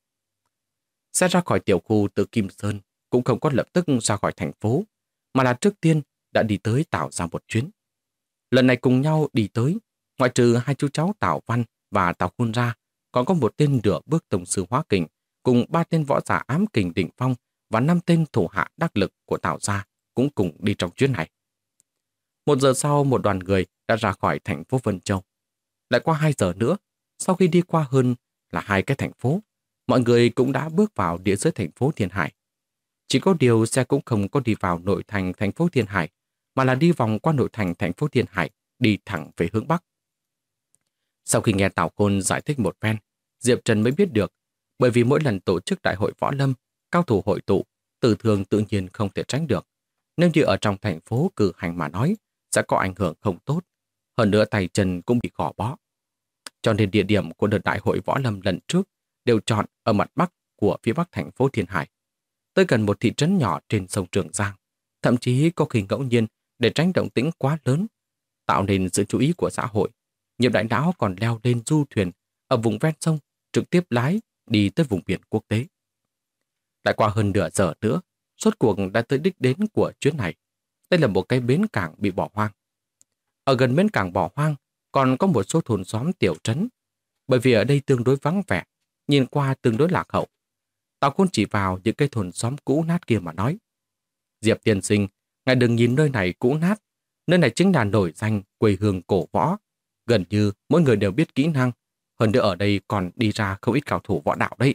Xe ra khỏi tiểu khu từ Kim Sơn cũng không có lập tức ra khỏi thành phố, mà là trước tiên đã đi tới Tào ra một chuyến. Lần này cùng nhau đi tới, ngoại trừ 2 chú cháu Tào Văn và Tào Khôn ra, còn có một tên nửa bước tổng sư hóa kình, cùng 3 tên võ giả ám kình đỉnh phong và 5 tên thủ hạ đắc lực của Tào gia cũng cùng đi trong chuyến này. 1 giờ sau, một đoàn người đã ra khỏi thành phố Vân Châu. Lại qua 2 giờ nữa, sau khi đi qua hơn là 2 cái thành phố, mọi người cũng đã bước vào địa giới thành phố Thiên Hải. Chỉ có điều xe cũng không có đi vào nội thành thành phố Thiên Hải, mà là đi vòng qua nội thành thành phố Thiên Hải, đi thẳng về hướng Bắc. Sau khi nghe Tào Khôn giải thích một phen, Diệp Trần mới biết được, bởi vì mỗi lần tổ chức đại hội võ lâm, cao thủ hội tụ, tử thương tự nhiên không thể tránh được. Nếu như ở trong thành phố cử hành mà nói, sẽ có ảnh hưởng không tốt. Hơn nữa tay chân cũng bị gò bó. Cho nên địa điểm của đợt đại hội võ lâm lần trước đều chọn ở mặt bắc của phía bắc thành phố Thiên Hải, tới gần một thị trấn nhỏ trên sông Trường Giang, thậm chí có khi ngẫu nhiên để tránh động tĩnh quá lớn, tạo nên sự chú ý của xã hội. Nhiều đại lão còn leo lên du thuyền ở vùng ven sông, trực tiếp lái đi tới vùng biển quốc tế. Lại qua hơn nửa giờ nữa, rốt cuộc đã tới đích đến của chuyến này. Đây là một cái bến cảng bị bỏ hoang. Ở gần bến cảng bỏ hoang còn có một số thôn xóm tiểu trấn, bởi vì ở đây tương đối vắng vẻ, nhìn qua tương đối lạc hậu. Tào Khôn chỉ vào những cái thôn xóm cũ nát kia mà nói. Diệp tiên sinh, ngài đừng nhìn nơi này cũ nát, nơi này chính là nổi danh quê hương cổ võ. Gần như mỗi người đều biết kỹ năng, hơn nữa ở đây còn đi ra không ít cao thủ võ đạo đấy.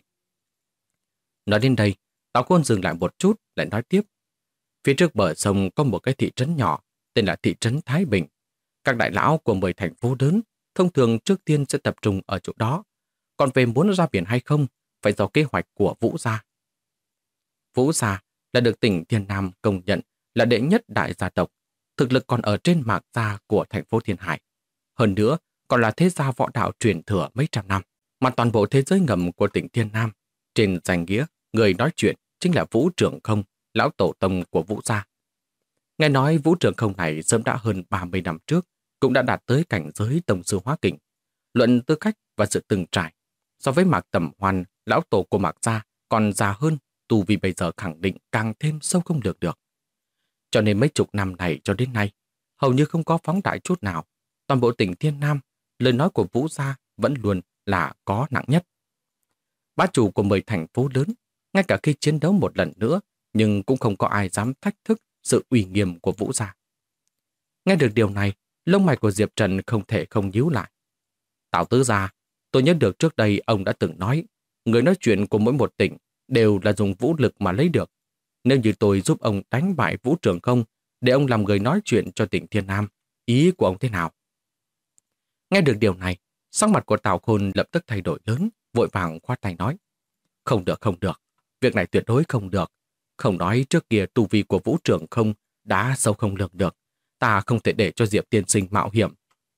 Nói đến đây, Tào Khôn dừng lại một chút, lại nói tiếp. Phía trước bờ sông có một cái thị trấn nhỏ, tên là thị trấn Thái Bình. Các đại lão của 10 thành phố lớn, thông thường trước tiên sẽ tập trung ở chỗ đó. Còn về muốn ra biển hay không, phải do kế hoạch của Vũ gia. Vũ gia là được tỉnh Thiên Nam công nhận là đệ nhất đại gia tộc, thực lực còn ở trên mạc gia của thành phố Thiên Hải. Hơn nữa, còn là thế gia võ đạo truyền thừa mấy trăm năm, mà toàn bộ thế giới ngầm của tỉnh Thiên Nam. Trên danh nghĩa, người nói chuyện chính là Vũ Trường Không, lão tổ tông của Vũ gia. Nghe nói Vũ Trường Không này sớm đã hơn 30 năm trước, cũng đã đạt tới cảnh giới tông sư hóa kình. Luận tư cách và sự từng trải, so với Mạc Tầm Hoan, lão tổ của Mạc gia còn già hơn, tu vi bây giờ khẳng định càng thêm sâu không lường được. Cho nên mấy chục năm này cho đến nay, hầu như không có phóng đại chút nào. Toàn bộ tỉnh Thiên Nam, lời nói của Vũ gia vẫn luôn là có nặng nhất. Bá chủ của 10 thành phố lớn, ngay cả khi chiến đấu một lần nữa, nhưng cũng không có ai dám thách thức sự uy nghiêm của Vũ gia. Nghe được điều này, lông mày của Diệp Trần không thể không nhíu lại. Tào tứ gia, tôi nhớ được trước đây ông đã từng nói, người nói chuyện của mỗi một tỉnh đều là dùng vũ lực mà lấy được. Nếu như tôi giúp ông đánh bại Vũ Trường Không để ông làm người nói chuyện cho tỉnh Thiên Nam, ý của ông thế nào? Nghe được điều này, sắc mặt của Tào Khôn lập tức thay đổi lớn, vội vàng khoát tay nói. Không được, không được. Việc này tuyệt đối không được. Không nói trước kia tu vi của Vũ Trường Không đã sâu không lường được. Ta không thể để cho Diệp tiên sinh mạo hiểm.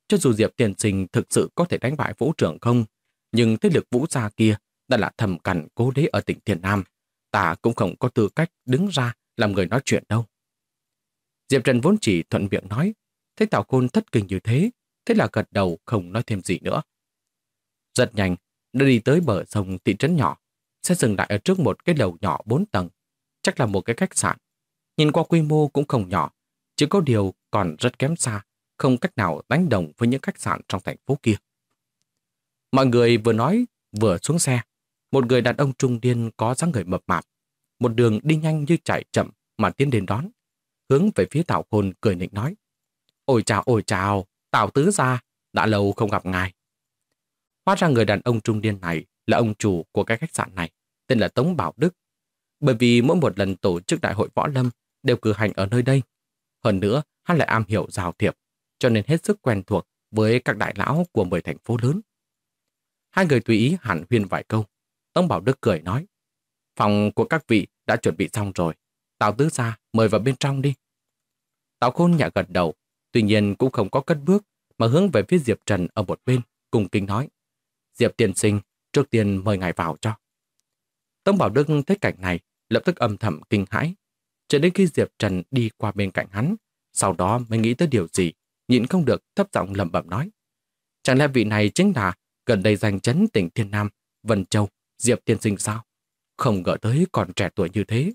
Cho dù Diệp tiên sinh thực sự có thể đánh bại Vũ trưởng không, nhưng thế lực Vũ gia kia đã là thầm cằn cố đế ở tỉnh Thiên Nam, ta cũng không có tư cách đứng ra làm người nói chuyện đâu. Diệp Trần vốn chỉ thuận miệng nói, thấy Tào Khôn thất kinh như thế, thế là gật đầu không nói thêm gì nữa. Rất nhanh, đã đi tới bờ sông thị trấn nhỏ, sẽ dừng lại ở trước một cái lầu nhỏ 4 tầng, chắc là một cái khách sạn. Nhìn qua quy mô cũng không nhỏ, chỉ có điều còn rất kém xa, không cách nào đánh đồng với những khách sạn trong thành phố kia. Mọi người vừa nói vừa xuống xe, một người đàn ông trung niên có dáng người mập mạp, một đường đi nhanh như chạy chậm mà tiến đến đón, hướng về phía Tào Khôn cười nịnh nói: ôi chào, Tào tứ gia, đã lâu không gặp ngài. Hóa ra người đàn ông trung niên này là ông chủ của cái khách sạn này, tên là Tống Bảo Đức. Bởi vì mỗi một lần tổ chức đại hội võ lâm đều cử hành ở nơi đây. Hơn nữa, hắn lại am hiểu giao thiệp, cho nên hết sức quen thuộc với các đại lão của 10 thành phố lớn. Hai người tùy ý hàn huyên vài câu. Tống Bảo Đức cười nói: phòng của các vị đã chuẩn bị xong rồi. Tào tứ gia mời vào bên trong đi. Tào Khôn nhẹ gật đầu, tuy nhiên cũng không có cất bước mà hướng về phía Diệp Trần ở một bên, cùng kính nói: Diệp tiên sinh, trước tiên mời ngài vào cho. Tống Bảo Đức thấy cảnh này, lập tức âm thầm kinh hãi. Cho đến khi Diệp Trần đi qua bên cạnh hắn, sau đó mới nghĩ tới điều gì, nhịn không được thấp giọng lẩm bẩm nói: chẳng lẽ vị này chính là gần đây giành chấn tỉnh Thiên Nam, Vân Châu, Diệp tiên sinh sao? Không ngờ tới còn trẻ tuổi như thế.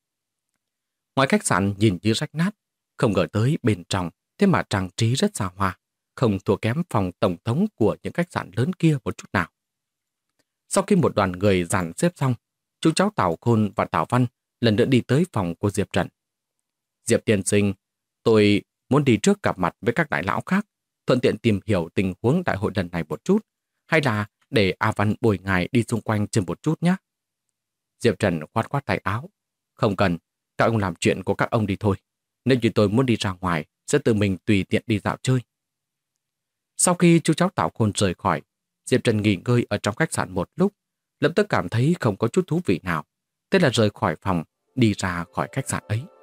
Ngoài khách sạn nhìn như rách nát, không ngờ tới bên trong thế mà trang trí rất xa hoa, không thua kém phòng tổng thống của những khách sạn lớn kia một chút nào. Sau khi một đoàn người dàn xếp xong, chú cháu Tào Khôn và Tào Văn lần nữa đi tới phòng của Diệp Trần. Diệp tiên sinh, tôi muốn đi trước gặp mặt với các đại lão khác, thuận tiện tìm hiểu tình huống đại hội lần này một chút, hay là để A Văn bồi ngài đi xung quanh trên một chút nhé. Diệp Trần khoát khoát tay áo. Không cần, các ông làm chuyện của các ông đi thôi. Nếu như tôi muốn đi ra ngoài, sẽ tự mình tùy tiện đi dạo chơi. Sau khi chú cháu Tào Khôn rời khỏi, Diệp Trần nghỉ ngơi ở trong khách sạn một lúc, lập tức cảm thấy không có chút thú vị nào. Thế là rời khỏi phòng, đi ra khỏi khách sạn ấy.